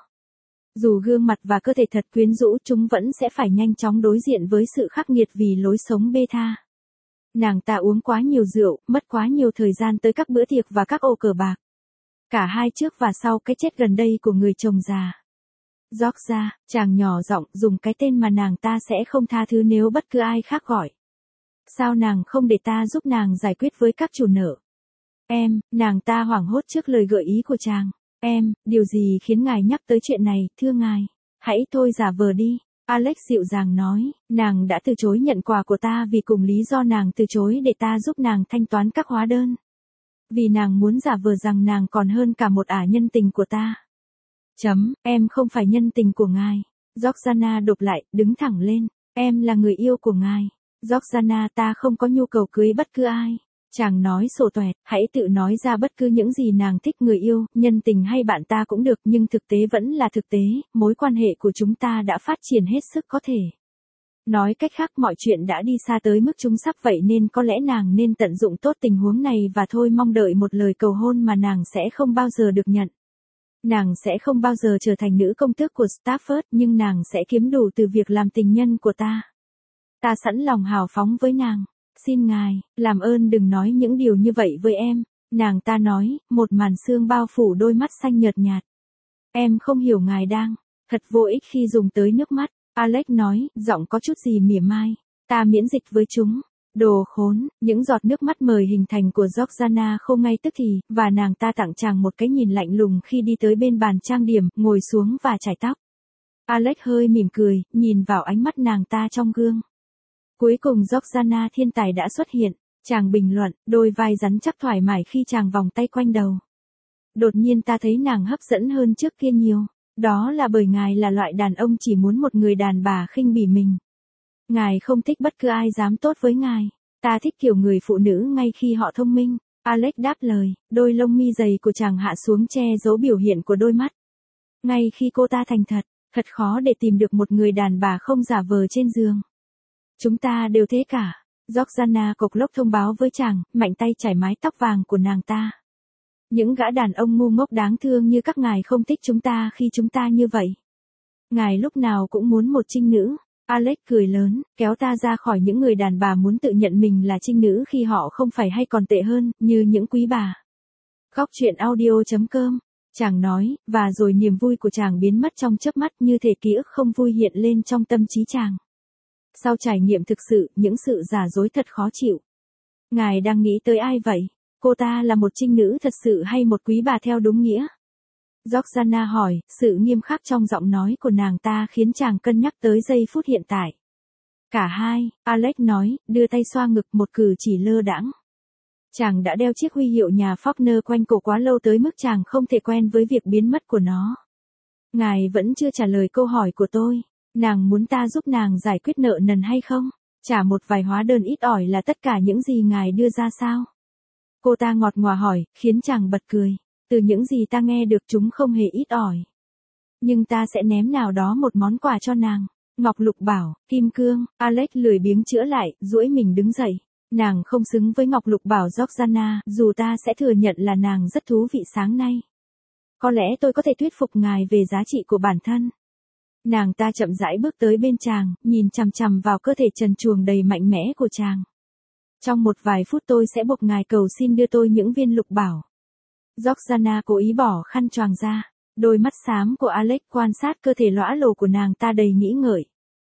Dù gương mặt và cơ thể thật quyến rũ, chúng vẫn sẽ phải nhanh chóng đối diện với sự khắc nghiệt vì lối sống bê tha. Nàng ta uống quá nhiều rượu, mất quá nhiều thời gian tới các bữa tiệc và các ô cờ bạc. Cả hai trước và sau cái chết gần đây của người chồng già. Georgia, chàng nhỏ giọng dùng cái tên mà nàng ta sẽ không tha thứ nếu bất cứ ai khác gọi. Sao nàng không để ta giúp nàng giải quyết với các chủ nợ? Em, nàng ta hoảng hốt trước lời gợi ý của chàng. Em, điều gì khiến ngài nhắc tới chuyện này, thưa ngài? Hãy thôi giả vờ đi. Alex dịu dàng nói, nàng đã từ chối nhận quà của ta vì cùng lý do nàng từ chối để ta giúp nàng thanh toán các hóa đơn. Vì nàng muốn giả vờ rằng nàng còn hơn cả một ả nhân tình của ta. Chấm, em không phải nhân tình của ngài. Georgiana đột lại, đứng thẳng lên. Em là người yêu của ngài. Georgiana, ta không có nhu cầu cưới bất cứ ai. Chàng nói sổ toẹt, hãy tự nói ra bất cứ những gì nàng thích, người yêu, nhân tình hay bạn ta cũng được, nhưng thực tế vẫn là thực tế, mối quan hệ của chúng ta đã phát triển hết sức có thể. Nói cách khác, mọi chuyện đã đi xa tới mức chúng sắp, vậy nên có lẽ nàng nên tận dụng tốt tình huống này và thôi mong đợi một lời cầu hôn mà nàng sẽ không bao giờ được nhận. Nàng sẽ không bao giờ trở thành nữ công tước của Stafford, nhưng nàng sẽ kiếm đủ từ việc làm tình nhân của ta. Ta sẵn lòng hào phóng với nàng. Xin ngài, làm ơn đừng nói những điều như vậy với em. Nàng ta nói, một màn sương bao phủ đôi mắt xanh nhợt nhạt. Em không hiểu ngài đang. Thật vô ích khi dùng tới nước mắt. Alex nói, giọng có chút gì mỉa mai. Ta miễn dịch với chúng. Đồ khốn, những giọt nước mắt mời hình thành của Georgiana khô ngay tức thì, và nàng ta tặng chàng một cái nhìn lạnh lùng khi đi tới bên bàn trang điểm, ngồi xuống và chải tóc. Alex hơi mỉm cười, nhìn vào ánh mắt nàng ta trong gương. Cuối cùng Georgiana thiên tài đã xuất hiện, chàng bình luận, đôi vai rắn chắc thoải mái khi chàng vòng tay quanh đầu. Đột nhiên ta thấy nàng hấp dẫn hơn trước kia nhiều, đó là bởi ngài là loại đàn ông chỉ muốn một người đàn bà khinh bỉ mình. Ngài không thích bất cứ ai dám tốt với ngài, ta thích kiểu người phụ nữ ngay khi họ thông minh. Alex đáp lời, đôi lông mi dày của chàng hạ xuống che giấu biểu hiện của đôi mắt. Ngay khi cô ta thành thật, thật khó để tìm được một người đàn bà không giả vờ trên giường. Chúng ta đều thế cả. Georgiana cộc lốc thông báo với chàng, mạnh tay chải mái tóc vàng của nàng ta. Những gã đàn ông ngu ngốc đáng thương như các ngài không thích chúng ta khi chúng ta như vậy. Ngài lúc nào cũng muốn một trinh nữ. Alex cười lớn, kéo ta ra khỏi những người đàn bà muốn tự nhận mình là trinh nữ khi họ không phải, hay còn tệ hơn, như những quý bà. Góc truyện audio chấm com. Chàng nói, và rồi niềm vui của chàng biến mất trong chớp mắt, như thể ký ức không vui hiện lên trong tâm trí chàng. Sau trải nghiệm thực sự, những sự giả dối thật khó chịu. Ngài đang nghĩ tới ai vậy? Cô ta là một trinh nữ thật sự hay một quý bà theo đúng nghĩa? Georgiana hỏi, sự nghiêm khắc trong giọng nói của nàng ta khiến chàng cân nhắc tới giây phút hiện tại. Cả hai, Alex nói, đưa tay xoa ngực, một cử chỉ lơ đãng. Chàng đã đeo chiếc huy hiệu nhà Faulkner quanh cổ quá lâu tới mức chàng không thể quen với việc biến mất của nó. Ngài vẫn chưa trả lời câu hỏi của tôi. Nàng muốn ta giúp nàng giải quyết nợ nần hay không? Trả một vài hóa đơn ít ỏi là tất cả những gì ngài đưa ra sao? Cô ta ngọt ngào hỏi, khiến chàng bật cười. Từ những gì ta nghe được chúng không hề ít ỏi. Nhưng ta sẽ ném nào đó một món quà cho nàng. Ngọc lục bảo, kim cương. Alex lười biếng chữa lại, duỗi mình đứng dậy. Nàng không xứng với ngọc lục bảo Georgiana, dù ta sẽ thừa nhận là nàng rất thú vị sáng nay. Có lẽ tôi có thể thuyết phục ngài về giá trị của bản thân. Nàng ta chậm rãi bước tới bên chàng, nhìn chằm chằm vào cơ thể trần truồng đầy mạnh mẽ của chàng. Trong một vài phút tôi sẽ buộc ngài cầu xin đưa tôi những viên lục bảo. Georgiana cố ý bỏ khăn choàng ra. Đôi mắt xám của Alex quan sát cơ thể lõa lồ của nàng ta đầy nghĩ ngợi.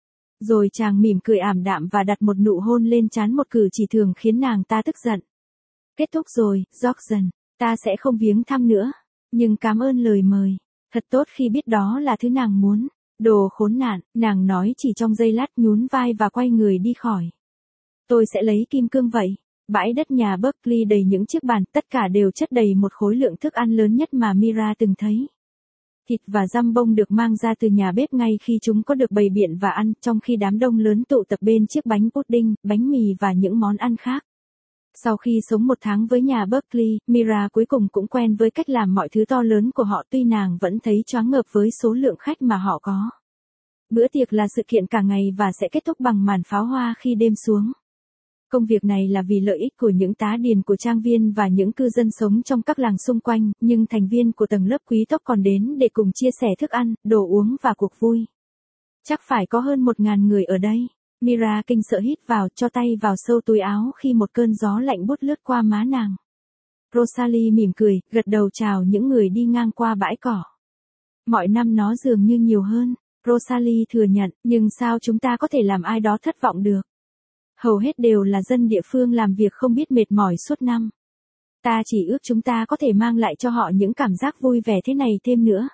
Rồi chàng mỉm cười ảm đạm và đặt một nụ hôn lên trán, một cử chỉ thường khiến nàng ta tức giận. Kết thúc rồi, Georgian, ta sẽ không viếng thăm nữa. Nhưng cảm ơn lời mời. Thật tốt khi biết đó là thứ nàng muốn. Đồ khốn nạn, nàng nói chỉ trong giây lát, nhún vai và quay người đi khỏi. Tôi sẽ lấy kim cương vậy. Bãi đất nhà Berkeley đầy những chiếc bàn, tất cả đều chất đầy một khối lượng thức ăn lớn nhất mà Mira từng thấy. Thịt và giam bông được mang ra từ nhà bếp ngay khi chúng có được bày biện và ăn, trong khi đám đông lớn tụ tập bên chiếc bánh pudding, bánh mì và những món ăn khác. Sau khi sống một tháng với nhà Berkeley, Mira cuối cùng cũng quen với cách làm mọi thứ to lớn của họ, tuy nàng vẫn thấy choáng ngợp với số lượng khách mà họ có. Bữa tiệc là sự kiện cả ngày và sẽ kết thúc bằng màn pháo hoa khi đêm xuống. Công việc này là vì lợi ích của những tá điền của trang viên và những cư dân sống trong các làng xung quanh, nhưng thành viên của tầng lớp quý tộc còn đến để cùng chia sẻ thức ăn, đồ uống và cuộc vui. Chắc phải có hơn một ngàn người ở đây. Mira kinh sợ hít vào, cho tay vào sâu túi áo khi một cơn gió lạnh buốt lướt qua má nàng. Rosalie mỉm cười, gật đầu chào những người đi ngang qua bãi cỏ. Mọi năm nó dường như nhiều hơn, Rosalie thừa nhận, nhưng sao chúng ta có thể làm ai đó thất vọng được? Hầu hết đều là dân địa phương làm việc không biết mệt mỏi suốt năm. Ta chỉ ước chúng ta có thể mang lại cho họ những cảm giác vui vẻ thế này thêm nữa.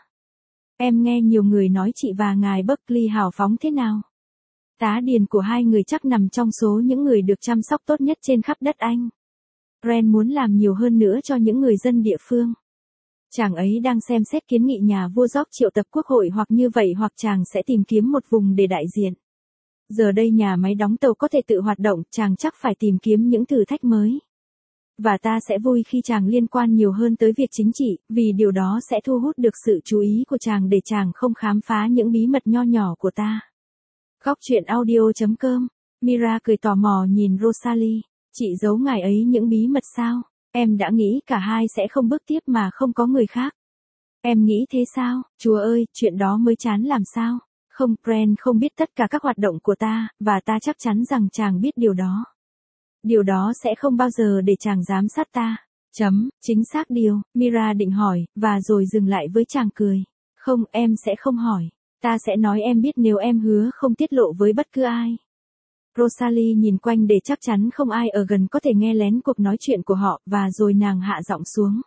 Em nghe nhiều người nói chị và ngài Berkeley hào phóng thế nào? Tá điền của hai người chắc nằm trong số những người được chăm sóc tốt nhất trên khắp đất Anh. Ren muốn làm nhiều hơn nữa cho những người dân địa phương. Chàng ấy đang xem xét kiến nghị nhà vua George triệu tập quốc hội hoặc như vậy hoặc chàng sẽ tìm kiếm một vùng để đại diện. Giờ đây nhà máy đóng tàu có thể tự hoạt động, chàng chắc phải tìm kiếm những thử thách mới. Và ta sẽ vui khi chàng liên quan nhiều hơn tới việc chính trị, vì điều đó sẽ thu hút được sự chú ý của chàng để chàng không khám phá những bí mật nho nhỏ của ta. Góc truyện audio chấm com. Mira cười tò mò nhìn Rosalie. Chị giấu ngài ấy những bí mật sao? Em đã nghĩ cả hai sẽ không bước tiếp mà không có người khác. Em nghĩ thế sao? Chúa ơi, chuyện đó mới chán làm sao? Không, Brand không biết tất cả các hoạt động của ta, và ta chắc chắn rằng chàng biết điều đó. Điều đó sẽ không bao giờ để chàng giám sát ta. Chấm, chính xác điều, Mira định hỏi, và rồi dừng lại với chàng cười. Không, em sẽ không hỏi. Ta sẽ nói em biết nếu em hứa không tiết lộ với bất cứ ai. Rosalie nhìn quanh để chắc chắn không ai ở gần có thể nghe lén cuộc nói chuyện của họ, và rồi nàng hạ giọng xuống.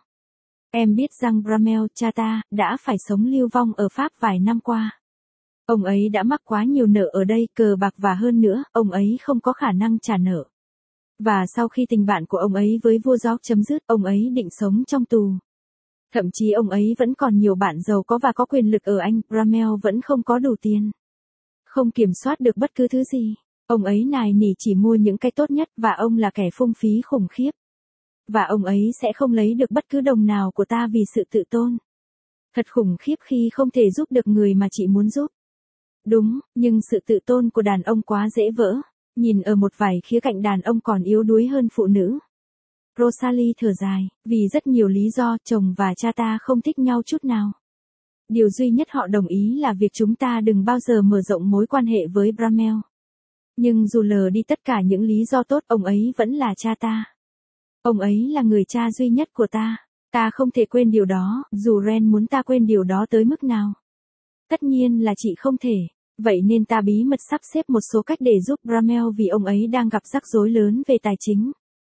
Em biết rằng Bramel, cha ta, đã phải sống lưu vong ở Pháp vài năm qua. Ông ấy đã mắc quá nhiều nợ ở đây, cờ bạc và hơn nữa, ông ấy không có khả năng trả nợ. Và sau khi tình bạn của ông ấy với vua George chấm dứt, ông ấy định sống trong tù. Thậm chí ông ấy vẫn còn nhiều bạn giàu có và có quyền lực ở Anh, Bramel vẫn không có đủ tiền. Không kiểm soát được bất cứ thứ gì. Ông ấy nài nỉ chỉ mua những cái tốt nhất và ông là kẻ phung phí khủng khiếp. Và ông ấy sẽ không lấy được bất cứ đồng nào của ta vì sự tự tôn. Thật khủng khiếp khi không thể giúp được người mà chị muốn giúp. Đúng, nhưng sự tự tôn của đàn ông quá dễ vỡ. Nhìn ở một vài khía cạnh đàn ông còn yếu đuối hơn phụ nữ. Rosalie thở dài, vì rất nhiều lý do chồng và cha ta không thích nhau chút nào. Điều duy nhất họ đồng ý là việc chúng ta đừng bao giờ mở rộng mối quan hệ với Bramel. Nhưng dù lờ đi tất cả những lý do tốt, ông ấy vẫn là cha ta. Ông ấy là người cha duy nhất của ta. Ta không thể quên điều đó, dù Ren muốn ta quên điều đó tới mức nào. Tất nhiên là chị không thể. Vậy nên ta bí mật sắp xếp một số cách để giúp Bramel vì ông ấy đang gặp rắc rối lớn về tài chính.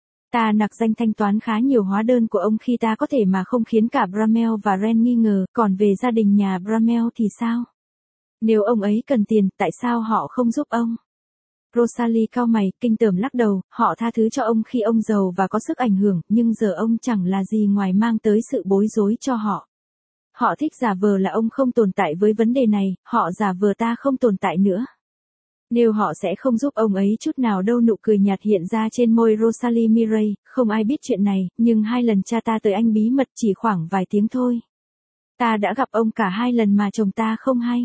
Ta nặc danh thanh toán khá nhiều hóa đơn của ông khi ta có thể mà không khiến cả Bramel và Ren nghi ngờ, còn về gia đình nhà Bramel thì sao? Nếu ông ấy cần tiền, tại sao họ không giúp ông? Rosalie cau mày, kinh tởm lắc đầu, họ tha thứ cho ông khi ông giàu và có sức ảnh hưởng, nhưng giờ ông chẳng là gì ngoài mang tới sự bối rối cho họ. Họ thích giả vờ là ông không tồn tại với vấn đề này, họ giả vờ ta không tồn tại nữa. Nếu họ sẽ không giúp ông ấy chút nào đâu. Nụ cười nhạt hiện ra trên môi Rosalie Mireille, không ai biết chuyện này, nhưng hai lần cha ta tới Anh bí mật chỉ khoảng vài tiếng thôi. Ta đã gặp ông cả hai lần mà chồng ta không hay.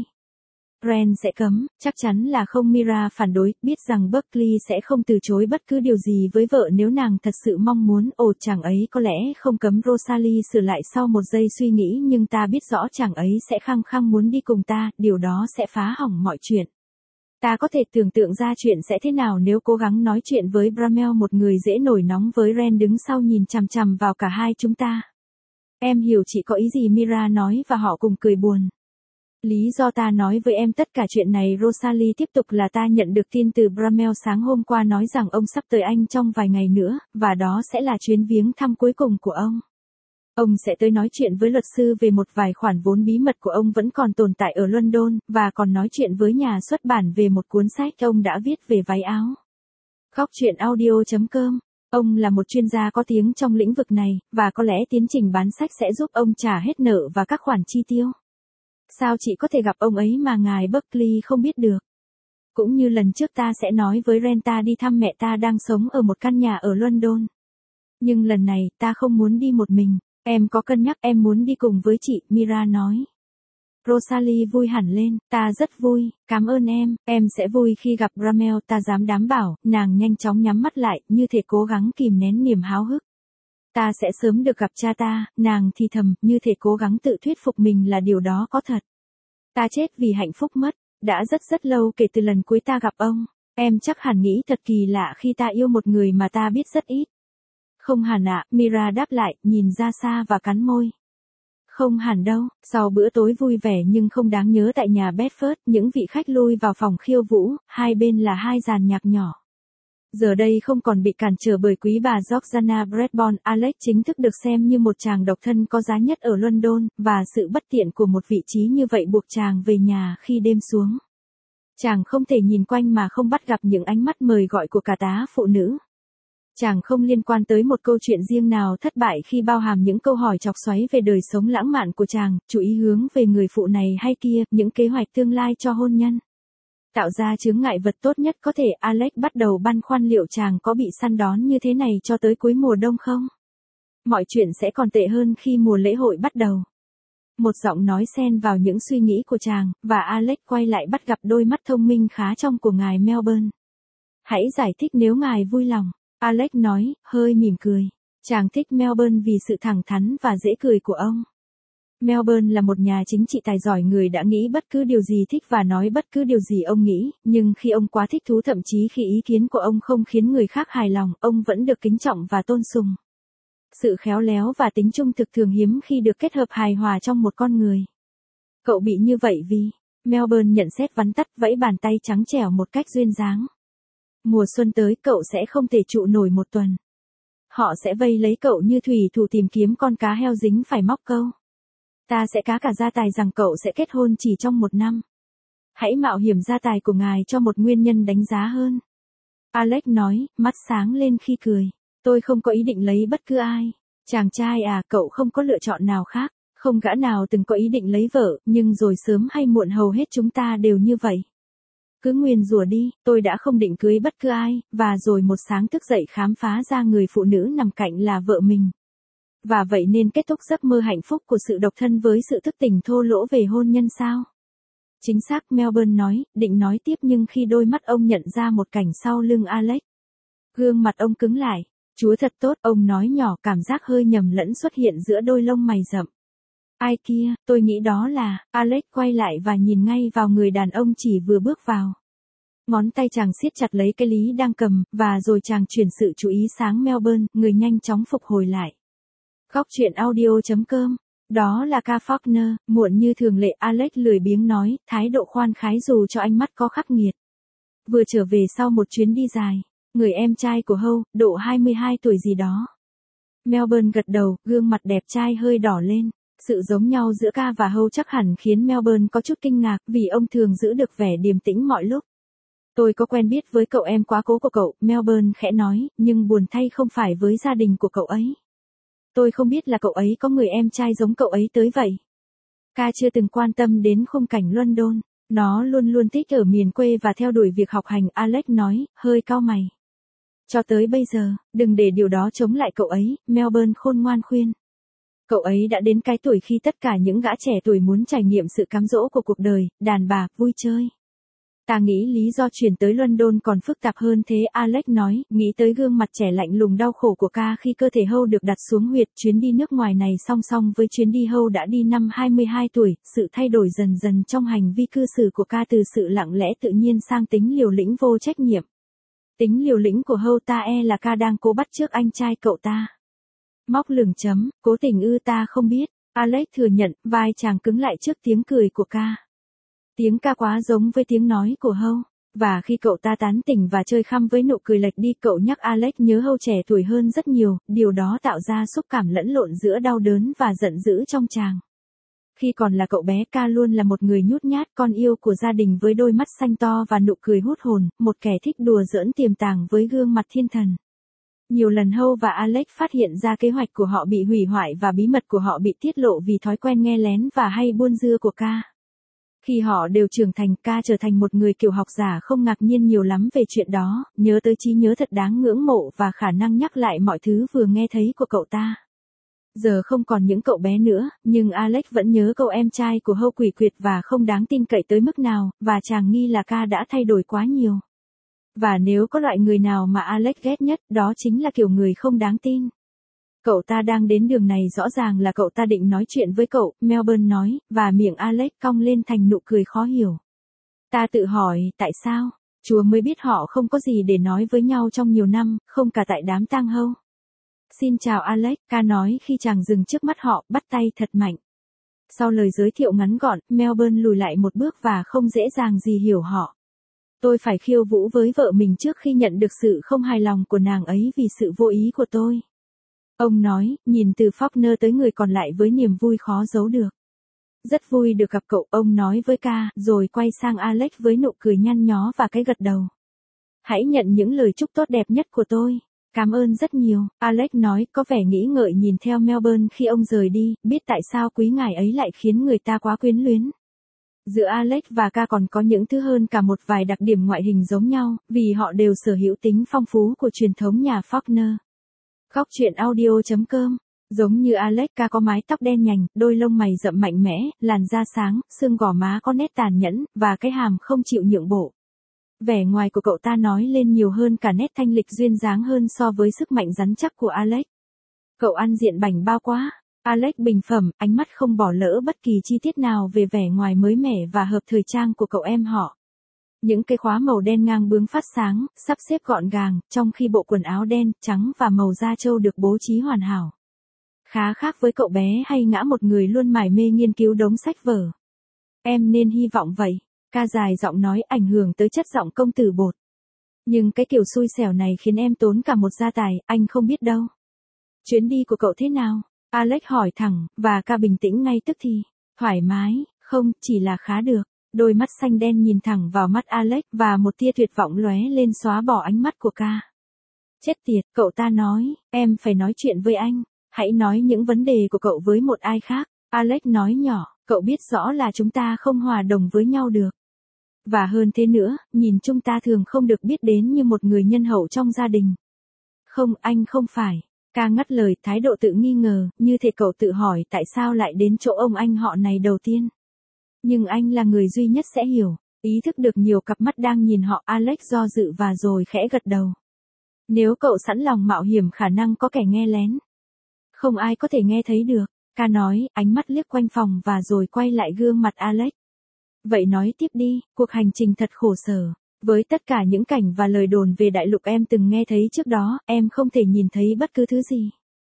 Ren sẽ cấm, chắc chắn là không. Mira phản đối, biết rằng Berkeley sẽ không từ chối bất cứ điều gì với vợ nếu nàng thật sự mong muốn. Ồ, chàng ấy có lẽ không cấm. Rosalie sửa lại sau một giây suy nghĩ, nhưng ta biết rõ chàng ấy sẽ khăng khăng muốn đi cùng ta, điều đó sẽ phá hỏng mọi chuyện. Ta có thể tưởng tượng ra chuyện sẽ thế nào nếu cố gắng nói chuyện với Bramel, một người dễ nổi nóng, với Ren đứng sau nhìn chằm chằm vào cả hai chúng ta. Em hiểu chị có ý gì, Mira nói, và họ cùng cười buồn. Lý do ta nói với em tất cả chuyện này, Rosalie tiếp tục, là ta nhận được tin từ Bramel sáng hôm qua nói rằng ông sắp tới Anh trong vài ngày nữa, và đó sẽ là chuyến viếng thăm cuối cùng của ông. Ông sẽ tới nói chuyện với luật sư về một vài khoản vốn bí mật của ông vẫn còn tồn tại ở London, và còn nói chuyện với nhà xuất bản về một cuốn sách ông đã viết về váy áo. Góc truyện audio chấm com. Ông là một chuyên gia có tiếng trong lĩnh vực này, và có lẽ tiến trình bán sách sẽ giúp ông trả hết nợ và các khoản chi tiêu. Sao chị có thể gặp ông ấy mà ngài Berkeley không biết được? Cũng như lần trước ta sẽ nói với Ren ta đi thăm mẹ ta đang sống ở một căn nhà ở London. Nhưng lần này, ta không muốn đi một mình. Em có cân nhắc em muốn đi cùng với chị, Mira nói. Rosalie vui hẳn lên, ta rất vui, cảm ơn em, em sẽ vui khi gặp Bramel, ta dám đảm bảo. Nàng nhanh chóng nhắm mắt lại, như thể cố gắng kìm nén niềm háo hức. Ta sẽ sớm được gặp cha ta, nàng thì thầm, như thể cố gắng tự thuyết phục mình là điều đó có thật. Ta chết vì hạnh phúc mất, đã rất rất lâu kể từ lần cuối ta gặp ông. Em chắc hẳn nghĩ thật kỳ lạ khi ta yêu một người mà ta biết rất ít. Không hẳn ạ, Mira đáp lại, nhìn ra xa và cắn môi. Không hẳn đâu. Sau bữa tối vui vẻ nhưng không đáng nhớ tại nhà Bedford, những vị khách lui vào phòng khiêu vũ, hai bên là hai dàn nhạc nhỏ. Giờ đây không còn bị cản trở bởi quý bà Georgiana Bradbourne, Alex chính thức được xem như một chàng độc thân có giá nhất ở London, và sự bất tiện của một vị trí như vậy buộc chàng về nhà khi đêm xuống. Chàng không thể nhìn quanh mà không bắt gặp những ánh mắt mời gọi của cả tá phụ nữ. Chàng không liên quan tới một câu chuyện riêng nào thất bại khi bao hàm những câu hỏi chọc xoáy về đời sống lãng mạn của chàng, chú ý hướng về người phụ này hay kia, những kế hoạch tương lai cho hôn nhân. Tạo ra chướng ngại vật tốt nhất có thể, Alex bắt đầu băn khoăn liệu chàng có bị săn đón như thế này cho tới cuối mùa đông không? Mọi chuyện sẽ còn tệ hơn khi mùa lễ hội bắt đầu. Một giọng nói xen vào những suy nghĩ của chàng, và Alex quay lại bắt gặp đôi mắt thông minh khá trong của ngài Melbourne. Hãy giải thích nếu ngài vui lòng, Alex nói, hơi mỉm cười. Chàng thích Melbourne vì sự thẳng thắn và dễ cười của ông. Melbourne là một nhà chính trị tài giỏi, người đã nghĩ bất cứ điều gì thích và nói bất cứ điều gì ông nghĩ, nhưng khi ông quá thích thú, thậm chí khi ý kiến của ông không khiến người khác hài lòng, ông vẫn được kính trọng và tôn sùng. Sự khéo léo và tính trung thực thường hiếm khi được kết hợp hài hòa trong một con người. Cậu bị như vậy vì, Melbourne nhận xét vắn tắt, vẫy bàn tay trắng trẻo một cách duyên dáng. Mùa xuân tới cậu sẽ không thể trụ nổi một tuần. Họ sẽ vây lấy cậu như thủy thủ tìm kiếm con cá heo dính phải móc câu. Ta sẽ cá cả gia tài rằng cậu sẽ kết hôn chỉ trong một năm. Hãy mạo hiểm gia tài của ngài cho một nguyên nhân đánh giá hơn. Alex nói, mắt sáng lên khi cười. Tôi không có ý định lấy bất cứ ai. Chàng trai à, cậu không có lựa chọn nào khác. Không gã nào từng có ý định lấy vợ, nhưng rồi sớm hay muộn hầu hết chúng ta đều như vậy. Cứ nguyền rủa đi, tôi đã không định cưới bất cứ ai, và rồi một sáng thức dậy khám phá ra người phụ nữ nằm cạnh là vợ mình. Và vậy nên kết thúc giấc mơ hạnh phúc của sự độc thân với sự thức tỉnh thô lỗ về hôn nhân sao? Chính xác, Melbourne nói, định nói tiếp nhưng khi đôi mắt ông nhận ra một cảnh sau lưng Alex. Gương mặt ông cứng lại. Chúa thật tốt, ông nói nhỏ, cảm giác hơi nhầm lẫn xuất hiện giữa đôi lông mày rậm. Ai kia, tôi nghĩ đó là, Alex quay lại và nhìn ngay vào người đàn ông chỉ vừa bước vào. Ngón tay chàng siết chặt lấy cái lý đang cầm, và rồi chàng chuyển sự chú ý sang Melbourne, người nhanh chóng phục hồi lại. Góc truyện audio chấm com. Đó là ca Faulkner, muộn như thường lệ, Alex lười biếng nói, thái độ khoan khái dù cho ánh mắt có khắc nghiệt. Vừa trở về sau một chuyến đi dài, người em trai của Howe, độ hai mươi hai tuổi gì đó. Melbourne gật đầu, gương mặt đẹp trai hơi đỏ lên. Sự giống nhau giữa ca và Howe chắc hẳn khiến Melbourne có chút kinh ngạc, vì ông thường giữ được vẻ điềm tĩnh mọi lúc. Tôi có quen biết với cậu em quá cố của cậu, Melbourne khẽ nói, nhưng buồn thay không phải với gia đình của cậu ấy. Tôi không biết là cậu ấy có người em trai giống cậu ấy tới vậy. Ca chưa từng quan tâm đến khung cảnh London, nó luôn luôn thích ở miền quê và theo đuổi việc học hành, Alex nói, hơi cau mày. Cho tới bây giờ, đừng để điều đó chống lại cậu ấy, Melbourne khôn ngoan khuyên. Cậu ấy đã đến cái tuổi khi tất cả những gã trẻ tuổi muốn trải nghiệm sự cám dỗ của cuộc đời, đàn bà, vui chơi. Ta nghĩ lý do chuyển tới London còn phức tạp hơn thế, Alex nói, nghĩ tới gương mặt trẻ lạnh lùng đau khổ của ca khi cơ thể Howe được đặt xuống huyệt. Chuyến đi nước ngoài này song song với chuyến đi Howe đã đi năm hai mươi hai tuổi, sự thay đổi dần dần trong hành vi cư xử của ca từ sự lặng lẽ tự nhiên sang tính liều lĩnh vô trách nhiệm. Tính liều lĩnh của Howe ta e là ca đang cố bắt chước anh trai cậu ta. Móc lửng chấm, cố tình ư, ta không biết, Alex thừa nhận, vai chàng cứng lại trước tiếng cười của ca. Tiếng ca quá giống với tiếng nói của Howe, và khi cậu ta tán tỉnh và chơi khăm với nụ cười lệch đi, cậu nhắc Alex nhớ Howe trẻ tuổi hơn rất nhiều, điều đó tạo ra xúc cảm lẫn lộn giữa đau đớn và giận dữ trong chàng. Khi còn là cậu bé, ca luôn là một người nhút nhát, con yêu của gia đình với đôi mắt xanh to và nụ cười hút hồn, một kẻ thích đùa giỡn tiềm tàng với gương mặt thiên thần. Nhiều lần Howe và Alex phát hiện ra kế hoạch của họ bị hủy hoại và bí mật của họ bị tiết lộ vì thói quen nghe lén và hay buôn dưa của ca. Khi họ đều trưởng thành, ca trở thành một người kiểu học giả không ngạc nhiên nhiều lắm về chuyện đó, nhớ tới trí nhớ thật đáng ngưỡng mộ và khả năng nhắc lại mọi thứ vừa nghe thấy của cậu ta. Giờ không còn những cậu bé nữa, nhưng Alex vẫn nhớ cậu em trai của Howe quỷ quyệt và không đáng tin cậy tới mức nào, và chàng nghi là ca đã thay đổi quá nhiều. Và nếu có loại người nào mà Alex ghét nhất, đó chính là kiểu người không đáng tin. Cậu ta đang đến đường này, rõ ràng là cậu ta định nói chuyện với cậu, Melbourne nói, và miệng Alex cong lên thành nụ cười khó hiểu. Ta tự hỏi, tại sao? Chúa mới biết họ không có gì để nói với nhau trong nhiều năm, không cả tại đám tang Howe. Xin chào Alex, ca nói khi chàng dừng trước mắt họ, bắt tay thật mạnh. Sau lời giới thiệu ngắn gọn, Melbourne lùi lại một bước và không dễ dàng gì hiểu họ. Tôi phải khiêu vũ với vợ mình trước khi nhận được sự không hài lòng của nàng ấy vì sự vô ý của tôi. Ông nói, nhìn từ Faulkner tới người còn lại với niềm vui khó giấu được. Rất vui được gặp cậu, ông nói với ca, rồi quay sang Alex với nụ cười nhăn nhó và cái gật đầu. Hãy nhận những lời chúc tốt đẹp nhất của tôi. Cảm ơn rất nhiều, Alex nói, có vẻ nghĩ ngợi nhìn theo Melbourne khi ông rời đi, biết tại sao quý ngài ấy lại khiến người ta quá quyến luyến. Giữa Alex và Ca còn có những thứ hơn cả một vài đặc điểm ngoại hình giống nhau, vì họ đều sở hữu tính phong phú của truyền thống nhà Faulkner. Góc truyện audio chấm com. Giống như Alex, Ca có mái tóc đen nhành, đôi lông mày rậm mạnh mẽ, làn da sáng, xương gò má có nét tàn nhẫn, và cái hàm không chịu nhượng bộ. Vẻ ngoài của cậu ta nói lên nhiều hơn cả nét thanh lịch duyên dáng hơn so với sức mạnh rắn chắc của Alex. Cậu ăn diện bảnh bao quá. Alex bình phẩm, ánh mắt không bỏ lỡ bất kỳ chi tiết nào về vẻ ngoài mới mẻ và hợp thời trang của cậu em họ. Những cái khóa màu đen ngang bướng phát sáng, sắp xếp gọn gàng, trong khi bộ quần áo đen, trắng và màu da trâu được bố trí hoàn hảo. Khá khác với cậu bé hay ngã một người luôn mải mê nghiên cứu đống sách vở. Em nên hy vọng vậy. Ca dài giọng nói ảnh hưởng tới chất giọng công tử bột. Nhưng cái kiểu xui xẻo này khiến em tốn cả một gia tài, anh không biết đâu. Chuyến đi của cậu thế nào? Alex hỏi thẳng, và Ca bình tĩnh ngay tức thì. Thoải mái, không, chỉ là khá được. Đôi mắt xanh đen nhìn thẳng vào mắt Alex và một tia tuyệt vọng lóe lên xóa bỏ ánh mắt của Ca. Chết tiệt, cậu ta nói, em phải nói chuyện với anh. Hãy nói những vấn đề của cậu với một ai khác. Alex nói nhỏ, cậu biết rõ là chúng ta không hòa đồng với nhau được. Và hơn thế nữa, nhìn chúng ta thường không được biết đến như một người nhân hậu trong gia đình. Không, anh không phải. Ca ngắt lời, thái độ tự nghi ngờ, như thể cậu tự hỏi tại sao lại đến chỗ ông anh họ này đầu tiên. Nhưng anh là người duy nhất sẽ hiểu. Ý thức được nhiều cặp mắt đang nhìn họ, Alex do dự và rồi khẽ gật đầu. Nếu cậu sẵn lòng mạo hiểm khả năng có kẻ nghe lén. Không ai có thể nghe thấy được. Ca nói, ánh mắt liếc quanh phòng và rồi quay lại gương mặt Alex. Vậy nói tiếp đi, cuộc hành trình thật khổ sở. Với tất cả những cảnh và lời đồn về đại lục em từng nghe thấy trước đó, em không thể nhìn thấy bất cứ thứ gì.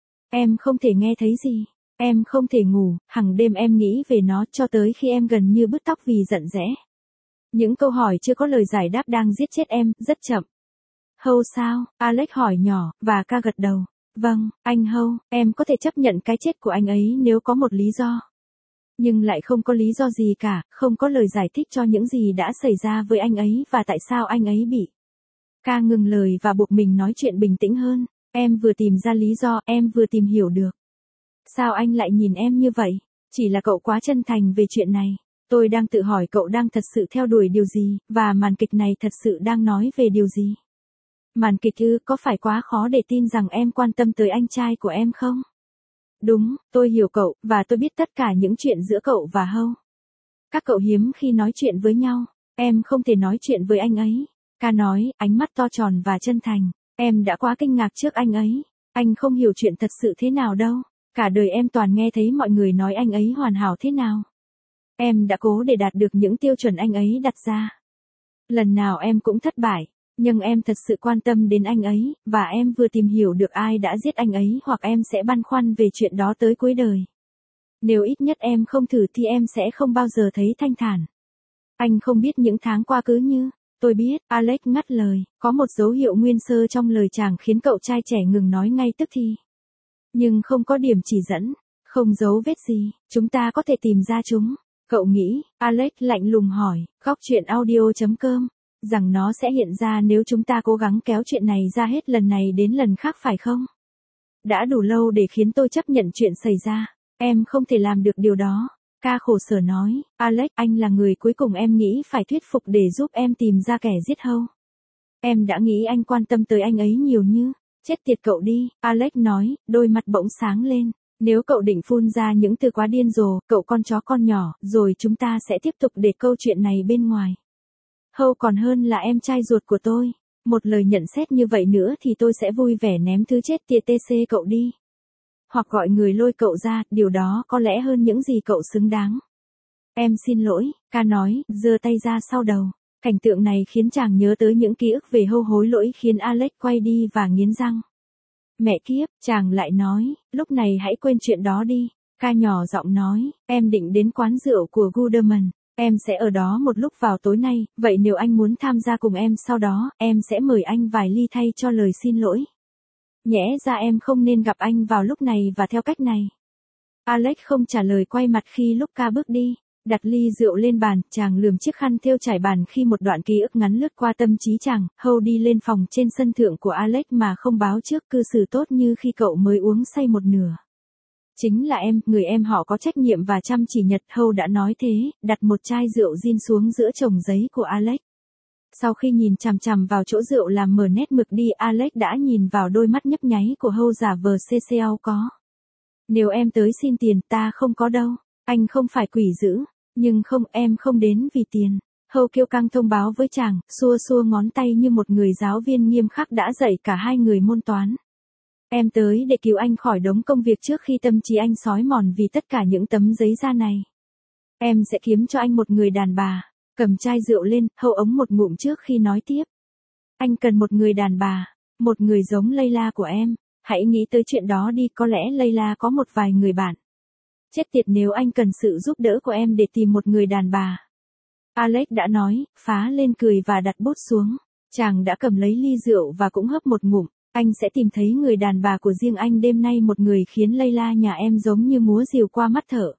Em không thể nghe thấy gì. Em không thể ngủ, hàng đêm em nghĩ về nó cho tới khi em gần như bứt tóc vì giận dẽ. Những câu hỏi chưa có lời giải đáp đang giết chết em, rất chậm. Hâu sao? Alex hỏi nhỏ, và Ca gật đầu. Vâng, anh Hâu, em có thể chấp nhận cái chết của anh ấy nếu có một lý do. Nhưng lại không có lý do gì cả, không có lời giải thích cho những gì đã xảy ra với anh ấy và tại sao anh ấy bị. Ca ngừng lời và buộc mình nói chuyện bình tĩnh hơn. Em vừa tìm ra lý do, em vừa tìm hiểu được. Sao anh lại nhìn em như vậy? Chỉ là cậu quá chân thành về chuyện này. Tôi đang tự hỏi cậu đang thật sự theo đuổi điều gì, và màn kịch này thật sự đang nói về điều gì. Màn kịch ư, có phải quá khó để tin rằng em quan tâm tới anh trai của em không? Đúng, tôi hiểu cậu, và tôi biết tất cả những chuyện giữa cậu và Hâu. Các cậu hiếm khi nói chuyện với nhau, em không thể nói chuyện với anh ấy. Ca nói, ánh mắt to tròn và chân thành, em đã quá kinh ngạc trước anh ấy. Anh không hiểu chuyện thật sự thế nào đâu. Cả đời em toàn nghe thấy mọi người nói anh ấy hoàn hảo thế nào. Em đã cố để đạt được những tiêu chuẩn anh ấy đặt ra. Lần nào em cũng thất bại. Nhưng em thật sự quan tâm đến anh ấy, và em vừa tìm hiểu được ai đã giết anh ấy hoặc em sẽ băn khoăn về chuyện đó tới cuối đời. Nếu ít nhất em không thử thì em sẽ không bao giờ thấy thanh thản. Anh không biết những tháng qua cứ như, tôi biết, Alex ngắt lời, có một dấu hiệu nguyên sơ trong lời chàng khiến cậu trai trẻ ngừng nói ngay tức thì. Nhưng không có điểm chỉ dẫn, không dấu vết gì, chúng ta có thể tìm ra chúng. Cậu nghĩ, Alex lạnh lùng hỏi, góc truyện audio chấm com. Rằng nó sẽ hiện ra nếu chúng ta cố gắng kéo chuyện này ra hết lần này đến lần khác phải không? Đã đủ lâu để khiến tôi chấp nhận chuyện xảy ra. Em không thể làm được điều đó. Ca khổ sở nói, Alex, anh là người cuối cùng em nghĩ phải thuyết phục để giúp em tìm ra kẻ giết Hâu. Em đã nghĩ anh quan tâm tới anh ấy nhiều như, chết tiệt cậu đi, Alex nói, đôi mặt bỗng sáng lên. Nếu cậu định phun ra những từ quá điên rồ, cậu con chó con nhỏ, rồi chúng ta sẽ tiếp tục để câu chuyện này bên ngoài. Hâu còn hơn là em trai ruột của tôi. Một lời nhận xét như vậy nữa thì tôi sẽ vui vẻ ném thứ chết tiệt tc cậu đi. Hoặc gọi người lôi cậu ra, điều đó có lẽ hơn những gì cậu xứng đáng. Em xin lỗi, Ca nói, giơ tay ra sau đầu. Cảnh tượng này khiến chàng nhớ tới những ký ức về Hâu hối lỗi khiến Alex quay đi và nghiến răng. Mẹ kiếp, chàng lại nói, lúc này hãy quên chuyện đó đi. Ca nhỏ giọng nói, em định đến quán rượu của Gooderman. Em sẽ ở đó một lúc vào tối nay, vậy nếu anh muốn tham gia cùng em sau đó, em sẽ mời anh vài ly thay cho lời xin lỗi. Nhẽ ra em không nên gặp anh vào lúc này và theo cách này. Alex không trả lời, quay mặt khi lúc Ca bước đi. Đặt ly rượu lên bàn, chàng lườm chiếc khăn thêu trải bàn khi một đoạn ký ức ngắn lướt qua tâm trí chàng. Hâu đi lên phòng trên sân thượng của Alex mà không báo trước, cư xử tốt như khi cậu mới uống say một nửa. Chính là em, người em họ có trách nhiệm và chăm chỉ Nhật. Hâu đã nói thế, đặt một chai rượu gin xuống giữa chồng giấy của Alex. Sau khi nhìn chằm chằm vào chỗ rượu làm mờ nét mực đi, Alex đã nhìn vào đôi mắt nhấp nháy của Hâu giả vờ xê xê ao có. Nếu em tới xin tiền, ta không có đâu. Anh không phải quỷ dữ. Nhưng không, em không đến vì tiền. Hâu kiêu căng thông báo với chàng, xua xua ngón tay như một người giáo viên nghiêm khắc đã dạy cả hai người môn toán. Em tới để cứu anh khỏi đống công việc trước khi tâm trí anh xói mòn vì tất cả những tấm giấy da này. Em sẽ kiếm cho anh một người đàn bà. Cầm chai rượu lên, Hâu ống một ngụm trước khi nói tiếp. Anh cần một người đàn bà, một người giống Layla của em. Hãy nghĩ tới chuyện đó đi, có lẽ Layla có một vài người bạn. Chết tiệt nếu anh cần sự giúp đỡ của em để tìm một người đàn bà. Alex đã nói, phá lên cười và đặt bút xuống. Chàng đã cầm lấy ly rượu và cũng hớp một ngụm. Anh sẽ tìm thấy người đàn bà của riêng anh đêm nay, một người khiến Layla nhà em giống như múa rìu qua mắt thợ.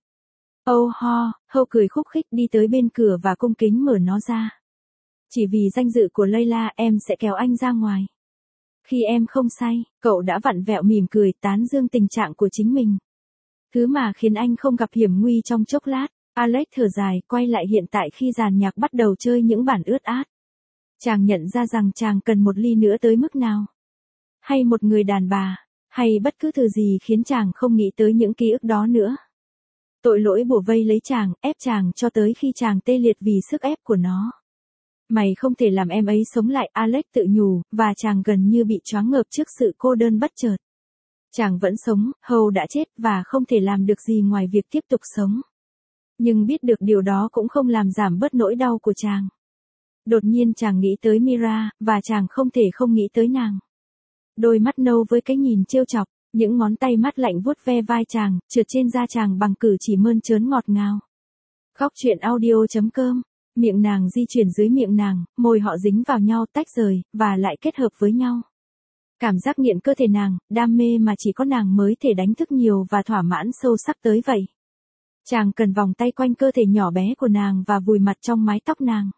Oh ho, Hâu cười khúc khích đi tới bên cửa và cung kính mở nó ra. Chỉ vì danh dự của Layla em sẽ kéo anh ra ngoài. Khi em không say, cậu đã vặn vẹo mỉm cười tán dương tình trạng của chính mình. Thứ mà khiến anh không gặp hiểm nguy trong chốc lát. Alex thở dài, quay lại hiện tại khi dàn nhạc bắt đầu chơi những bản ướt át. Chàng nhận ra rằng chàng cần một ly nữa tới mức nào. Hay một người đàn bà, hay bất cứ thứ gì khiến chàng không nghĩ tới những ký ức đó nữa. Tội lỗi bủa vây lấy chàng, ép chàng cho tới khi chàng tê liệt vì sức ép của nó. Mày không thể làm em ấy sống lại, Alex tự nhủ, và chàng gần như bị choáng ngợp trước sự cô đơn bất chợt. Chàng vẫn sống, Hâu đã chết và không thể làm được gì ngoài việc tiếp tục sống. Nhưng biết được điều đó cũng không làm giảm bớt nỗi đau của chàng. Đột nhiên chàng nghĩ tới Mira, và chàng không thể không nghĩ tới nàng. Đôi mắt nâu với cái nhìn trêu chọc, những ngón tay mát lạnh vuốt ve vai chàng, trượt trên da chàng bằng cử chỉ mơn trớn ngọt ngào. Khóc chuyện audio chấm com. Miệng nàng di chuyển dưới miệng nàng, môi họ dính vào nhau tách rời, và lại kết hợp với nhau. Cảm giác nghiện cơ thể nàng, đam mê mà chỉ có nàng mới thể đánh thức nhiều và thỏa mãn sâu sắc tới vậy. Chàng cần vòng tay quanh cơ thể nhỏ bé của nàng và vùi mặt trong mái tóc nàng.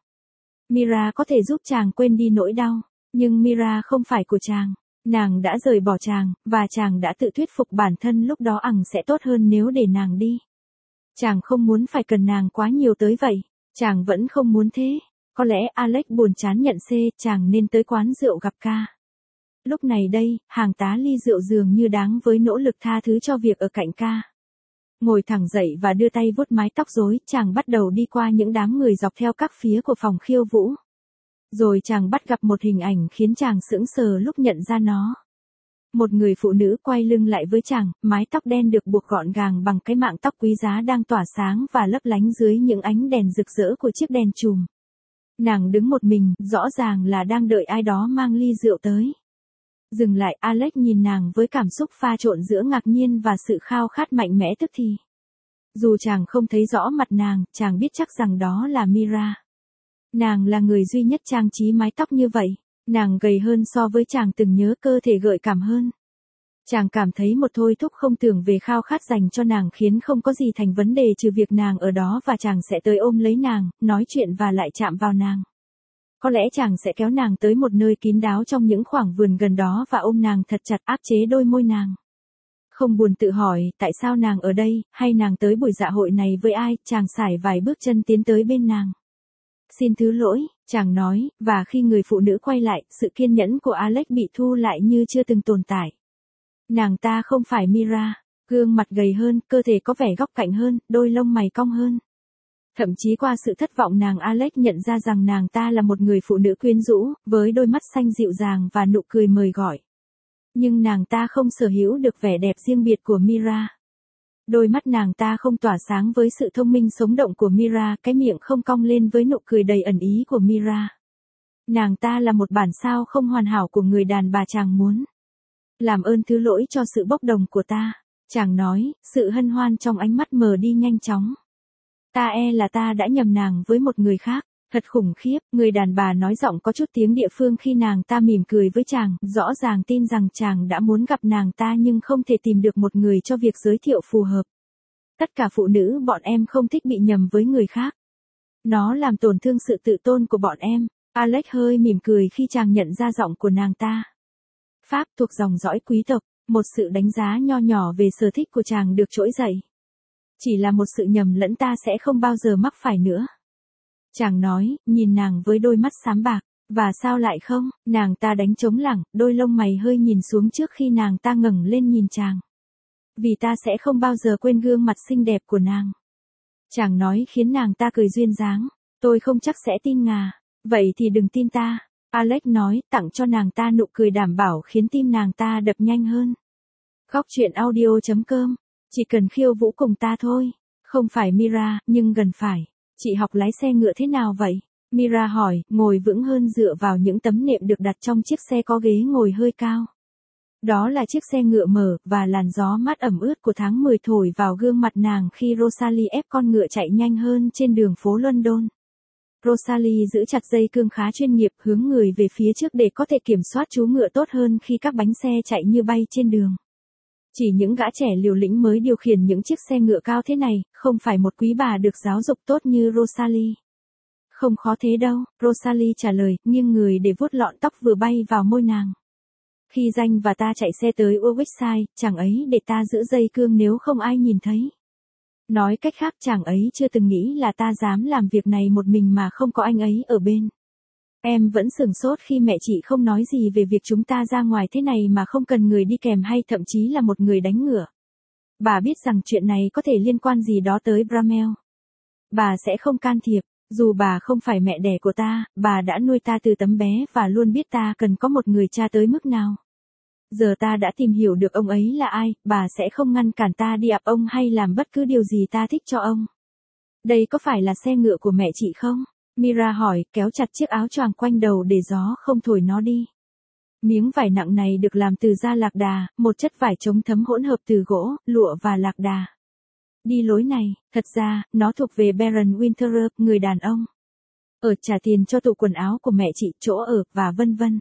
Mira có thể giúp chàng quên đi nỗi đau, nhưng Mira không phải của chàng. Nàng đã rời bỏ chàng, và chàng đã tự thuyết phục bản thân lúc đó ẳng sẽ tốt hơn nếu để nàng đi. Chàng không muốn phải cần nàng quá nhiều tới vậy. Chàng vẫn không muốn thế. Có lẽ Alex buồn chán nhận C, chàng nên tới quán rượu gặp ca. Lúc này đây, hàng tá ly rượu dường như đáng với nỗ lực tha thứ cho việc ở cạnh ca. Ngồi thẳng dậy và đưa tay vuốt mái tóc rối, chàng bắt đầu đi qua những đám người dọc theo các phía của phòng khiêu vũ. Rồi chàng bắt gặp một hình ảnh khiến chàng sững sờ lúc nhận ra nó. Một người phụ nữ quay lưng lại với chàng, mái tóc đen được buộc gọn gàng bằng cái mạng tóc quý giá đang tỏa sáng và lấp lánh dưới những ánh đèn rực rỡ của chiếc đèn chùm. Nàng đứng một mình, rõ ràng là đang đợi ai đó mang ly rượu tới. Dừng lại, Alex nhìn nàng với cảm xúc pha trộn giữa ngạc nhiên và sự khao khát mạnh mẽ tức thì. Dù chàng không thấy rõ mặt nàng, chàng biết chắc rằng đó là Mira. Nàng là người duy nhất trang trí mái tóc như vậy. Nàng gầy hơn so với chàng từng nhớ, cơ thể gợi cảm hơn. Chàng cảm thấy một thôi thúc không tưởng về khao khát dành cho nàng khiến không có gì thành vấn đề trừ việc nàng ở đó và chàng sẽ tới ôm lấy nàng, nói chuyện và lại chạm vào nàng. Có lẽ chàng sẽ kéo nàng tới một nơi kín đáo trong những khoảng vườn gần đó và ôm nàng thật chặt, áp chế đôi môi nàng. Không buồn tự hỏi tại sao nàng ở đây, hay nàng tới buổi dạ hội này với ai, chàng sải vài bước chân tiến tới bên nàng. Xin thứ lỗi, chàng nói, và khi người phụ nữ quay lại, sự kiên nhẫn của Alex bị thu lại như chưa từng tồn tại. Nàng ta không phải Mira, gương mặt gầy hơn, cơ thể có vẻ góc cạnh hơn, đôi lông mày cong hơn. Thậm chí qua sự thất vọng nàng Alex nhận ra rằng nàng ta là một người phụ nữ quyến rũ, với đôi mắt xanh dịu dàng và nụ cười mời gọi. Nhưng nàng ta không sở hữu được vẻ đẹp riêng biệt của Mira. Đôi mắt nàng ta không tỏa sáng với sự thông minh sống động của Mira, cái miệng không cong lên với nụ cười đầy ẩn ý của Mira. Nàng ta là một bản sao không hoàn hảo của người đàn bà chàng muốn. Làm ơn thứ lỗi cho sự bốc đồng của ta, chàng nói, sự hân hoan trong ánh mắt mờ đi nhanh chóng. Ta e là ta đã nhầm nàng với một người khác. Thật khủng khiếp, người đàn bà nói giọng có chút tiếng địa phương khi nàng ta mỉm cười với chàng, rõ ràng tin rằng chàng đã muốn gặp nàng ta nhưng không thể tìm được một người cho việc giới thiệu phù hợp. Tất cả phụ nữ bọn em không thích bị nhầm với người khác. Nó làm tổn thương sự tự tôn của bọn em. Alex hơi mỉm cười khi chàng nhận ra giọng của nàng ta. Pháp thuộc dòng dõi quý tộc, một sự đánh giá nho nhỏ về sở thích của chàng được trỗi dậy. Chỉ là một sự nhầm lẫn ta sẽ không bao giờ mắc phải nữa. Chàng nói, nhìn nàng với đôi mắt xám bạc. Và sao lại không, nàng ta đánh trống lảng, đôi lông mày hơi nhìn xuống trước khi nàng ta ngẩng lên nhìn chàng. Vì ta sẽ không bao giờ quên gương mặt xinh đẹp của nàng. Chàng nói khiến nàng ta cười duyên dáng. Tôi không chắc sẽ tin ngà. Vậy thì đừng tin ta. Alex nói, tặng cho nàng ta nụ cười đảm bảo khiến tim nàng ta đập nhanh hơn. Góc truyện audio chấm com. Chỉ cần khiêu vũ cùng ta thôi. Không phải Mira, nhưng gần phải. Chị học lái xe ngựa thế nào vậy? Mira hỏi, ngồi vững hơn dựa vào những tấm nệm được đặt trong chiếc xe có ghế ngồi hơi cao. Đó là chiếc xe ngựa mở, và làn gió mát ẩm ướt của tháng mười thổi vào gương mặt nàng khi Rosalie ép con ngựa chạy nhanh hơn trên đường phố London. Rosalie giữ chặt dây cương khá chuyên nghiệp, hướng người về phía trước để có thể kiểm soát chú ngựa tốt hơn khi các bánh xe chạy như bay trên đường. Chỉ những gã trẻ liều lĩnh mới điều khiển những chiếc xe ngựa cao thế này, không phải một quý bà được giáo dục tốt như Rosalie. Không khó thế đâu, Rosalie trả lời, nghiêng người để vuốt lọn tóc vừa bay vào môi nàng. Khi Danh và ta chạy xe tới Warwickshire, chàng ấy để ta giữ dây cương nếu không ai nhìn thấy. Nói cách khác, chàng ấy chưa từng nghĩ là ta dám làm việc này một mình mà không có anh ấy ở bên. Em vẫn sửng sốt khi mẹ chị không nói gì về việc chúng ta ra ngoài thế này mà không cần người đi kèm hay thậm chí là một người đánh ngựa. Bà biết rằng chuyện này có thể liên quan gì đó tới Bramwell. Bà sẽ không can thiệp. Dù bà không phải mẹ đẻ của ta, bà đã nuôi ta từ tấm bé và luôn biết ta cần có một người cha tới mức nào. Giờ ta đã tìm hiểu được ông ấy là ai, bà sẽ không ngăn cản ta đi ặp ông hay làm bất cứ điều gì ta thích cho ông. Đây có phải là xe ngựa của mẹ chị không? Mira hỏi, kéo chặt chiếc áo choàng quanh đầu để gió không thổi nó đi. Miếng vải nặng này được làm từ da lạc đà, một chất vải chống thấm hỗn hợp từ gỗ, lụa và lạc đà. Đi lối này, thật ra, nó thuộc về Baron Winterup, người đàn ông. Ở trả tiền cho tủ quần áo của mẹ chị, chỗ ở, và vân vân.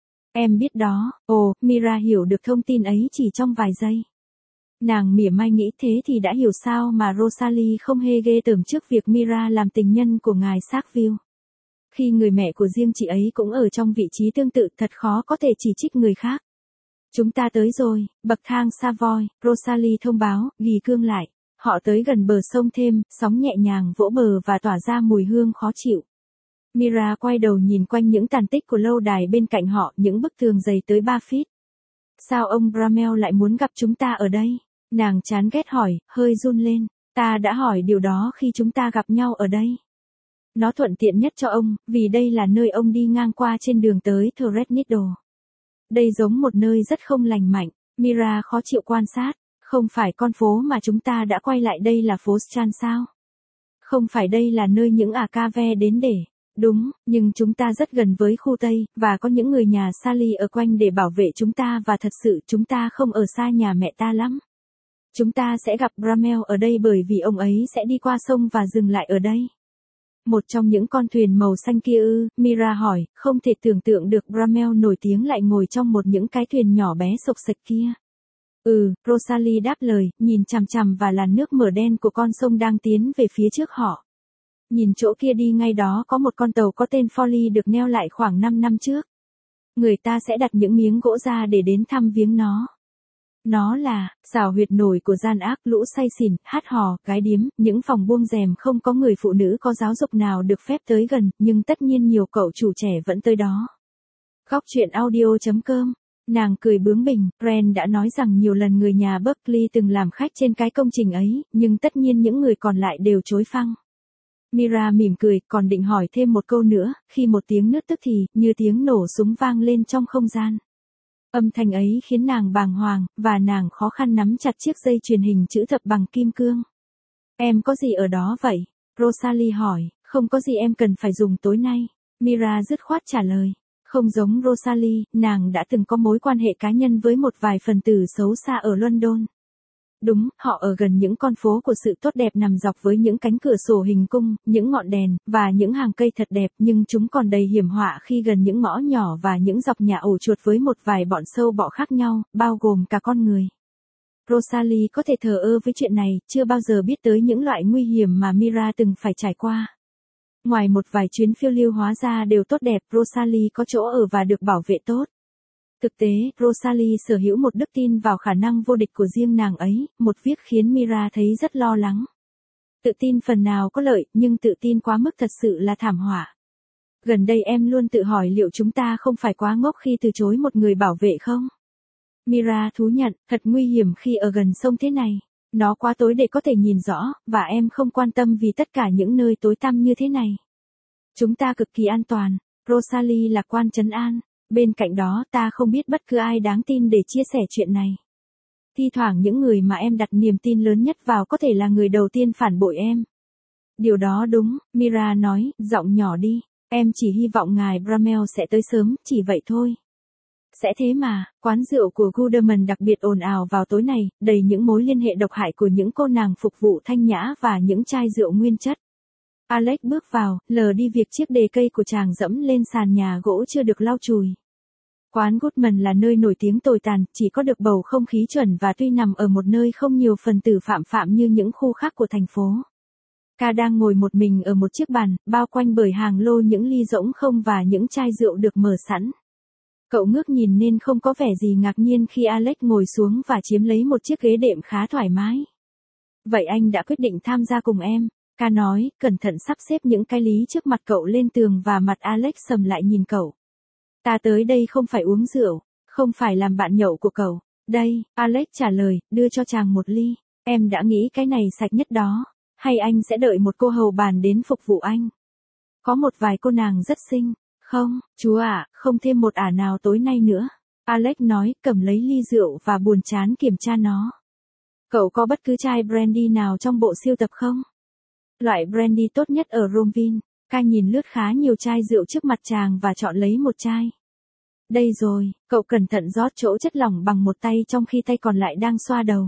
Em biết đó, ồ, Mira hiểu được thông tin ấy chỉ trong vài giây. Nàng mỉa mai nghĩ thế thì đã hiểu sao mà Rosalie không hề ghê tởm trước việc Mira làm tình nhân của ngài Sackville. Khi người mẹ của riêng chị ấy cũng ở trong vị trí tương tự, thật khó có thể chỉ trích người khác. Chúng ta tới rồi, bậc thang Savoy, Rosalie thông báo, ghi cương lại. Họ tới gần bờ sông thêm, sóng nhẹ nhàng vỗ bờ và tỏa ra mùi hương khó chịu. Mira quay đầu nhìn quanh những tàn tích của lâu đài bên cạnh họ, những bức tường dày tới ba feet. Sao ông Bramwell lại muốn gặp chúng ta ở đây? Nàng chán ghét hỏi, hơi run lên. Ta đã hỏi điều đó khi chúng ta gặp nhau ở đây. Nó thuận tiện nhất cho ông, vì đây là nơi ông đi ngang qua trên đường tới Threadneedle. Đây giống một nơi rất không lành mạnh. Mira khó chịu quan sát. Không phải con phố mà chúng ta đã quay lại đây là phố Strand sao? Không phải đây là nơi những ả ca ve đến để. Đúng, nhưng chúng ta rất gần với khu Tây, và có những người nhà Sally ở quanh để bảo vệ chúng ta và thật sự chúng ta không ở xa nhà mẹ ta lắm. Chúng ta sẽ gặp Bramwell ở đây bởi vì ông ấy sẽ đi qua sông và dừng lại ở đây. Một trong những con thuyền màu xanh kia ư, Mira hỏi, không thể tưởng tượng được Bramwell nổi tiếng lại ngồi trong một những cái thuyền nhỏ bé xộc xệch kia. Ừ, Rosalie đáp lời, nhìn chằm chằm vào làn nước mở đen của con sông đang tiến về phía trước họ. Nhìn chỗ kia đi, ngay đó có một con tàu có tên Folly được neo lại khoảng năm năm trước. Người ta sẽ đặt những miếng gỗ ra để đến thăm viếng nó. Nó là, xào huyệt nổi của gian ác, lũ say xỉn, hát hò, gái điếm, những phòng buông rèm không có người phụ nữ có giáo dục nào được phép tới gần, nhưng tất nhiên nhiều cậu chủ trẻ vẫn tới đó. Góc truyện audio chấm com. Nàng cười bướng bỉnh, Ren đã nói rằng nhiều lần người nhà Berkeley từng làm khách trên cái công trình ấy, nhưng tất nhiên những người còn lại đều chối phăng. Mira mỉm cười, còn định hỏi thêm một câu nữa, khi một tiếng nứt tức thì, như tiếng nổ súng vang lên trong không gian. Âm thanh ấy khiến nàng bàng hoàng, và nàng khó khăn nắm chặt chiếc dây truyền hình chữ thập bằng kim cương. Em có gì ở đó vậy? Rosalie hỏi, không có gì em cần phải dùng tối nay. Mira dứt khoát trả lời. Không giống Rosalie, nàng đã từng có mối quan hệ cá nhân với một vài phần tử xấu xa ở London. Đúng, họ ở gần những con phố của sự tốt đẹp nằm dọc với những cánh cửa sổ hình cung, những ngọn đèn, và những hàng cây thật đẹp, nhưng chúng còn đầy hiểm họa khi gần những ngõ nhỏ và những dọc nhà ổ chuột với một vài bọn sâu bọ khác nhau, bao gồm cả con người. Rosalie có thể thờ ơ với chuyện này, chưa bao giờ biết tới những loại nguy hiểm mà Mira từng phải trải qua. Ngoài một vài chuyến phiêu lưu hóa ra đều tốt đẹp, Rosalie có chỗ ở và được bảo vệ tốt. Thực tế, Rosalie sở hữu một đức tin vào khả năng vô địch của riêng nàng ấy, một việc khiến Mira thấy rất lo lắng. Tự tin phần nào có lợi, nhưng tự tin quá mức thật sự là thảm họa. Gần đây em luôn tự hỏi liệu chúng ta không phải quá ngốc khi từ chối một người bảo vệ không? Mira thú nhận, thật nguy hiểm khi ở gần sông thế này. Nó quá tối để có thể nhìn rõ, và em không quan tâm vì tất cả những nơi tối tăm như thế này. Chúng ta cực kỳ an toàn, Rosalie lạc quan trấn an. Bên cạnh đó, ta không biết bất cứ ai đáng tin để chia sẻ chuyện này. Thi thoảng những người mà em đặt niềm tin lớn nhất vào có thể là người đầu tiên phản bội em. Điều đó đúng, Mira nói, giọng nhỏ đi. Em chỉ hy vọng ngài Bramel sẽ tới sớm, chỉ vậy thôi. Sẽ thế mà, quán rượu của Guderman đặc biệt ồn ào vào tối này, đầy những mối liên hệ độc hại của những cô nàng phục vụ thanh nhã và những chai rượu nguyên chất. Alex bước vào, lờ đi việc chiếc đề cây của chàng dẫm lên sàn nhà gỗ chưa được lau chùi. Quán Goodman là nơi nổi tiếng tồi tàn, chỉ có được bầu không khí chuẩn và tuy nằm ở một nơi không nhiều phần tử phạm phạm như những khu khác của thành phố. Ca đang ngồi một mình ở một chiếc bàn, bao quanh bởi hàng lô những ly rỗng không và những chai rượu được mở sẵn. Cậu ngước nhìn nên không có vẻ gì ngạc nhiên khi Alex ngồi xuống và chiếm lấy một chiếc ghế đệm khá thoải mái. Vậy anh đã quyết định tham gia cùng em, Ca nói, cẩn thận sắp xếp những cái lý trước mặt cậu lên tường và mặt Alex sầm lại nhìn cậu. Ta tới đây không phải uống rượu, không phải làm bạn nhậu của cậu. Đây, Alex trả lời, đưa cho chàng một ly. Em đã nghĩ cái này sạch nhất đó. Hay anh sẽ đợi một cô hầu bàn đến phục vụ anh? Có một vài cô nàng rất xinh. Không, chúa ạ, không thêm một ả nào tối nay nữa. Alex nói, cầm lấy ly rượu và buồn chán kiểm tra nó. Cậu có bất cứ chai brandy nào trong bộ sưu tập không? Loại brandy tốt nhất ở Romville. Ca nhìn lướt khá nhiều chai rượu trước mặt chàng và chọn lấy một chai. Đây rồi, cậu cẩn thận rót chỗ chất lỏng bằng một tay trong khi tay còn lại đang xoa đầu.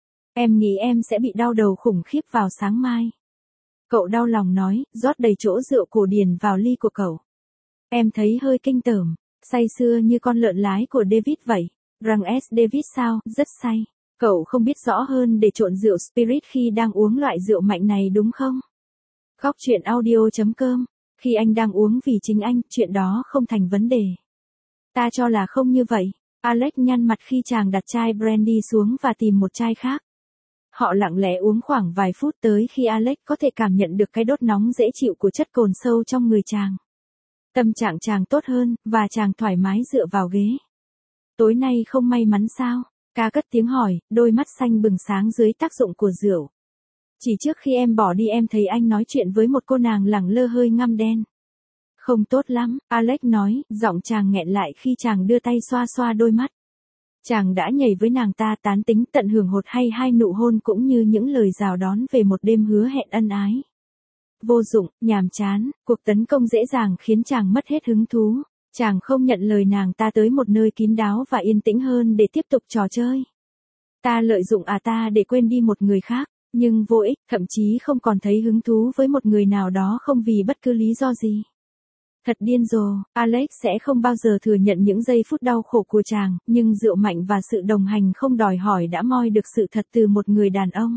Em nghĩ em sẽ bị đau đầu khủng khiếp vào sáng mai. Cậu đau lòng nói, rót đầy chỗ rượu cổ điển vào ly của cậu. Em thấy hơi kinh tởm, say sưa như con lợn lái của David vậy. Rằng S. David sao, rất say. Cậu không biết rõ hơn để trộn rượu spirit khi đang uống loại rượu mạnh này đúng không? Góc truyện audio chấm com. Khi anh đang uống vì chính anh, chuyện đó không thành vấn đề. Ta cho là không như vậy. Alex nhăn mặt khi chàng đặt chai brandy xuống và tìm một chai khác. Họ lặng lẽ uống khoảng vài phút tới khi Alex có thể cảm nhận được cái đốt nóng dễ chịu của chất cồn sâu trong người chàng. Tâm trạng chàng tốt hơn, và chàng thoải mái dựa vào ghế. Tối nay không may mắn sao? Ca cất tiếng hỏi, đôi mắt xanh bừng sáng dưới tác dụng của rượu. Chỉ trước khi em bỏ đi em thấy anh nói chuyện với một cô nàng lẳng lơ hơi ngăm đen. Không tốt lắm, Alex nói, giọng chàng nghẹn lại khi chàng đưa tay xoa xoa đôi mắt. Chàng đã nhảy với nàng ta tán tính tận hưởng hột hay hai nụ hôn cũng như những lời chào đón về một đêm hứa hẹn ân ái. Vô dụng, nhàm chán, cuộc tấn công dễ dàng khiến chàng mất hết hứng thú. Chàng không nhận lời nàng ta tới một nơi kín đáo và yên tĩnh hơn để tiếp tục trò chơi. Ta lợi dụng à ta để quên đi một người khác, nhưng vô ích, thậm chí không còn thấy hứng thú với một người nào đó không vì bất cứ lý do gì. Thật điên rồ, Alex sẽ không bao giờ thừa nhận những giây phút đau khổ của chàng, nhưng rượu mạnh và sự đồng hành không đòi hỏi đã moi được sự thật từ một người đàn ông.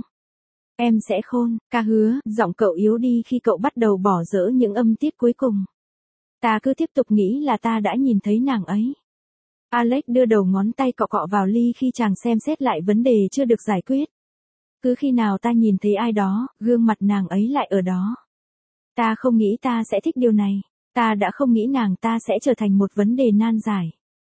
Em sẽ khôn, Ca hứa, giọng cậu yếu đi khi cậu bắt đầu bỏ dỡ những âm tiết cuối cùng. Ta cứ tiếp tục nghĩ là ta đã nhìn thấy nàng ấy. Alex đưa đầu ngón tay cọ cọ vào ly khi chàng xem xét lại vấn đề chưa được giải quyết. Cứ khi nào ta nhìn thấy ai đó, gương mặt nàng ấy lại ở đó. Ta không nghĩ ta sẽ thích điều này. Ta đã không nghĩ nàng ta sẽ trở thành một vấn đề nan giải.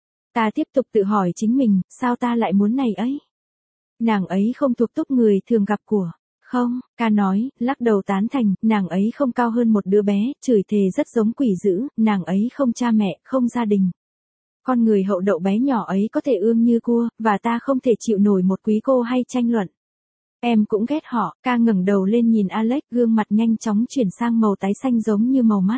Ta tiếp tục tự hỏi chính mình, sao ta lại muốn này ấy? Nàng ấy không thuộc tuốc người thường gặp của. Không, Ca nói, lắc đầu tán thành, nàng ấy không cao hơn một đứa bé, chửi thề rất giống quỷ dữ, nàng ấy không cha mẹ, không gia đình. Con người hậu đậu bé nhỏ ấy có thể ương như cua, và ta không thể chịu nổi một quý cô hay tranh luận. Em cũng ghét họ, Ca ngẩng đầu lên nhìn Alex, gương mặt nhanh chóng chuyển sang màu tái xanh giống như màu mắt.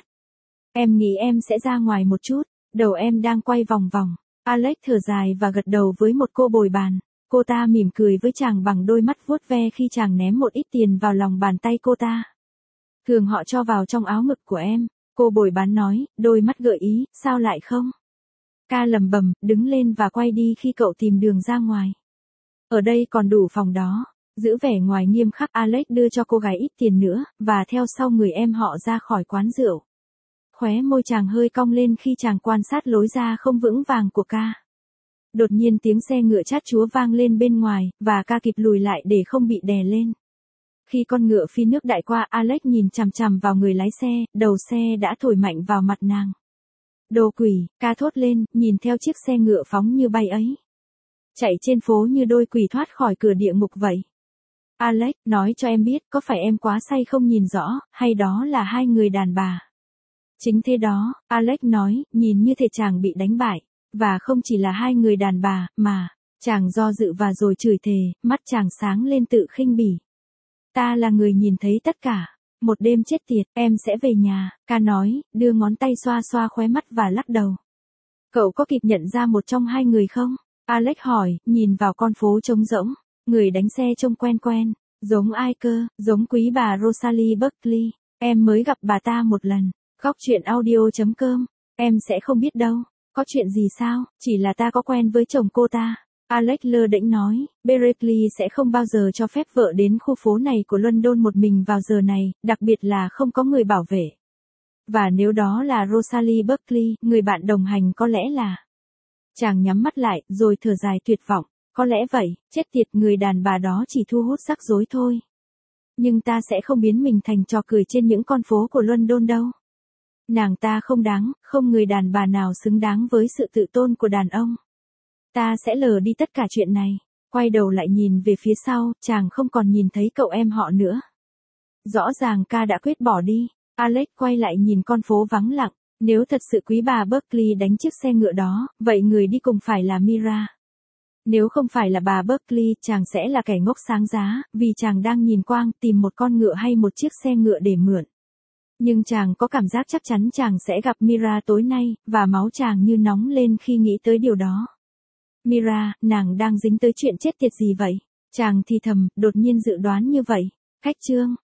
Em nghĩ em sẽ ra ngoài một chút, đầu em đang quay vòng vòng. Alex thở dài và gật đầu với một cô bồi bàn. Cô ta mỉm cười với chàng bằng đôi mắt vuốt ve khi chàng ném một ít tiền vào lòng bàn tay cô ta. Thường họ cho vào trong áo ngực của em, cô bồi bán nói, đôi mắt gợi ý, sao lại không? Ca lầm bầm, đứng lên và quay đi khi cậu tìm đường ra ngoài. Ở đây còn đủ phòng đó. Giữ vẻ ngoài nghiêm khắc, Alex đưa cho cô gái ít tiền nữa, và theo sau người em họ ra khỏi quán rượu. Khóe môi chàng hơi cong lên khi chàng quan sát lối ra không vững vàng của ca. Đột nhiên tiếng xe ngựa chát chúa vang lên bên ngoài, và ca kịp lùi lại để không bị đè lên. Khi con ngựa phi nước đại qua, Alex nhìn chằm chằm vào người lái xe, đầu xe đã thổi mạnh vào mặt nàng. Đồ quỷ, ca thốt lên, nhìn theo chiếc xe ngựa phóng như bay ấy. Chạy trên phố như đôi quỷ thoát khỏi cửa địa ngục vậy. Alex, nói cho em biết, có phải em quá say không nhìn rõ, hay đó là hai người đàn bà? Chính thế đó, Alex nói, nhìn như thể chàng bị đánh bại. Và không chỉ là hai người đàn bà, mà, chàng do dự và rồi chửi thề, mắt chàng sáng lên tự khinh bỉ. Ta là người nhìn thấy tất cả. Một đêm chết tiệt, em sẽ về nhà, ca nói, đưa ngón tay xoa xoa khóe mắt và lắc đầu. Cậu có kịp nhận ra một trong hai người không? Alex hỏi, nhìn vào con phố trống rỗng. Người đánh xe trông quen quen. Giống ai cơ, giống quý bà Rosalie Berkeley. Em mới gặp bà ta một lần. Góc chuyện audio chấm com. Em sẽ không biết đâu. Có chuyện gì sao, chỉ là ta có quen với chồng cô ta. Alex lơ đễnh nói, Berkeley sẽ không bao giờ cho phép vợ đến khu phố này của London một mình vào giờ này, đặc biệt là không có người bảo vệ. Và nếu đó là Rosalie Berkeley, người bạn đồng hành có lẽ là... Chàng nhắm mắt lại, rồi thở dài tuyệt vọng. Có lẽ vậy, chết tiệt, người đàn bà đó chỉ thu hút rắc rối thôi. Nhưng ta sẽ không biến mình thành trò cười trên những con phố của London đâu. Nàng ta không đáng, không người đàn bà nào xứng đáng với sự tự tôn của đàn ông. Ta sẽ lờ đi tất cả chuyện này. Quay đầu lại nhìn về phía sau, chàng không còn nhìn thấy cậu em họ nữa. Rõ ràng ca đã quyết bỏ đi. Alex quay lại nhìn con phố vắng lặng. Nếu thật sự quý bà Berkeley đánh chiếc xe ngựa đó, vậy người đi cùng phải là Mira. Nếu không phải là bà Berkeley, chàng sẽ là kẻ ngốc sáng giá, vì chàng đang nhìn quang tìm một con ngựa hay một chiếc xe ngựa để mượn. Nhưng chàng có cảm giác chắc chắn chàng sẽ gặp Mira tối nay, và máu chàng như nóng lên khi nghĩ tới điều đó. Mira, nàng đang dính tới chuyện chết tiệt gì vậy? Chàng thì thầm, đột nhiên dự đoán như vậy. Khách chương.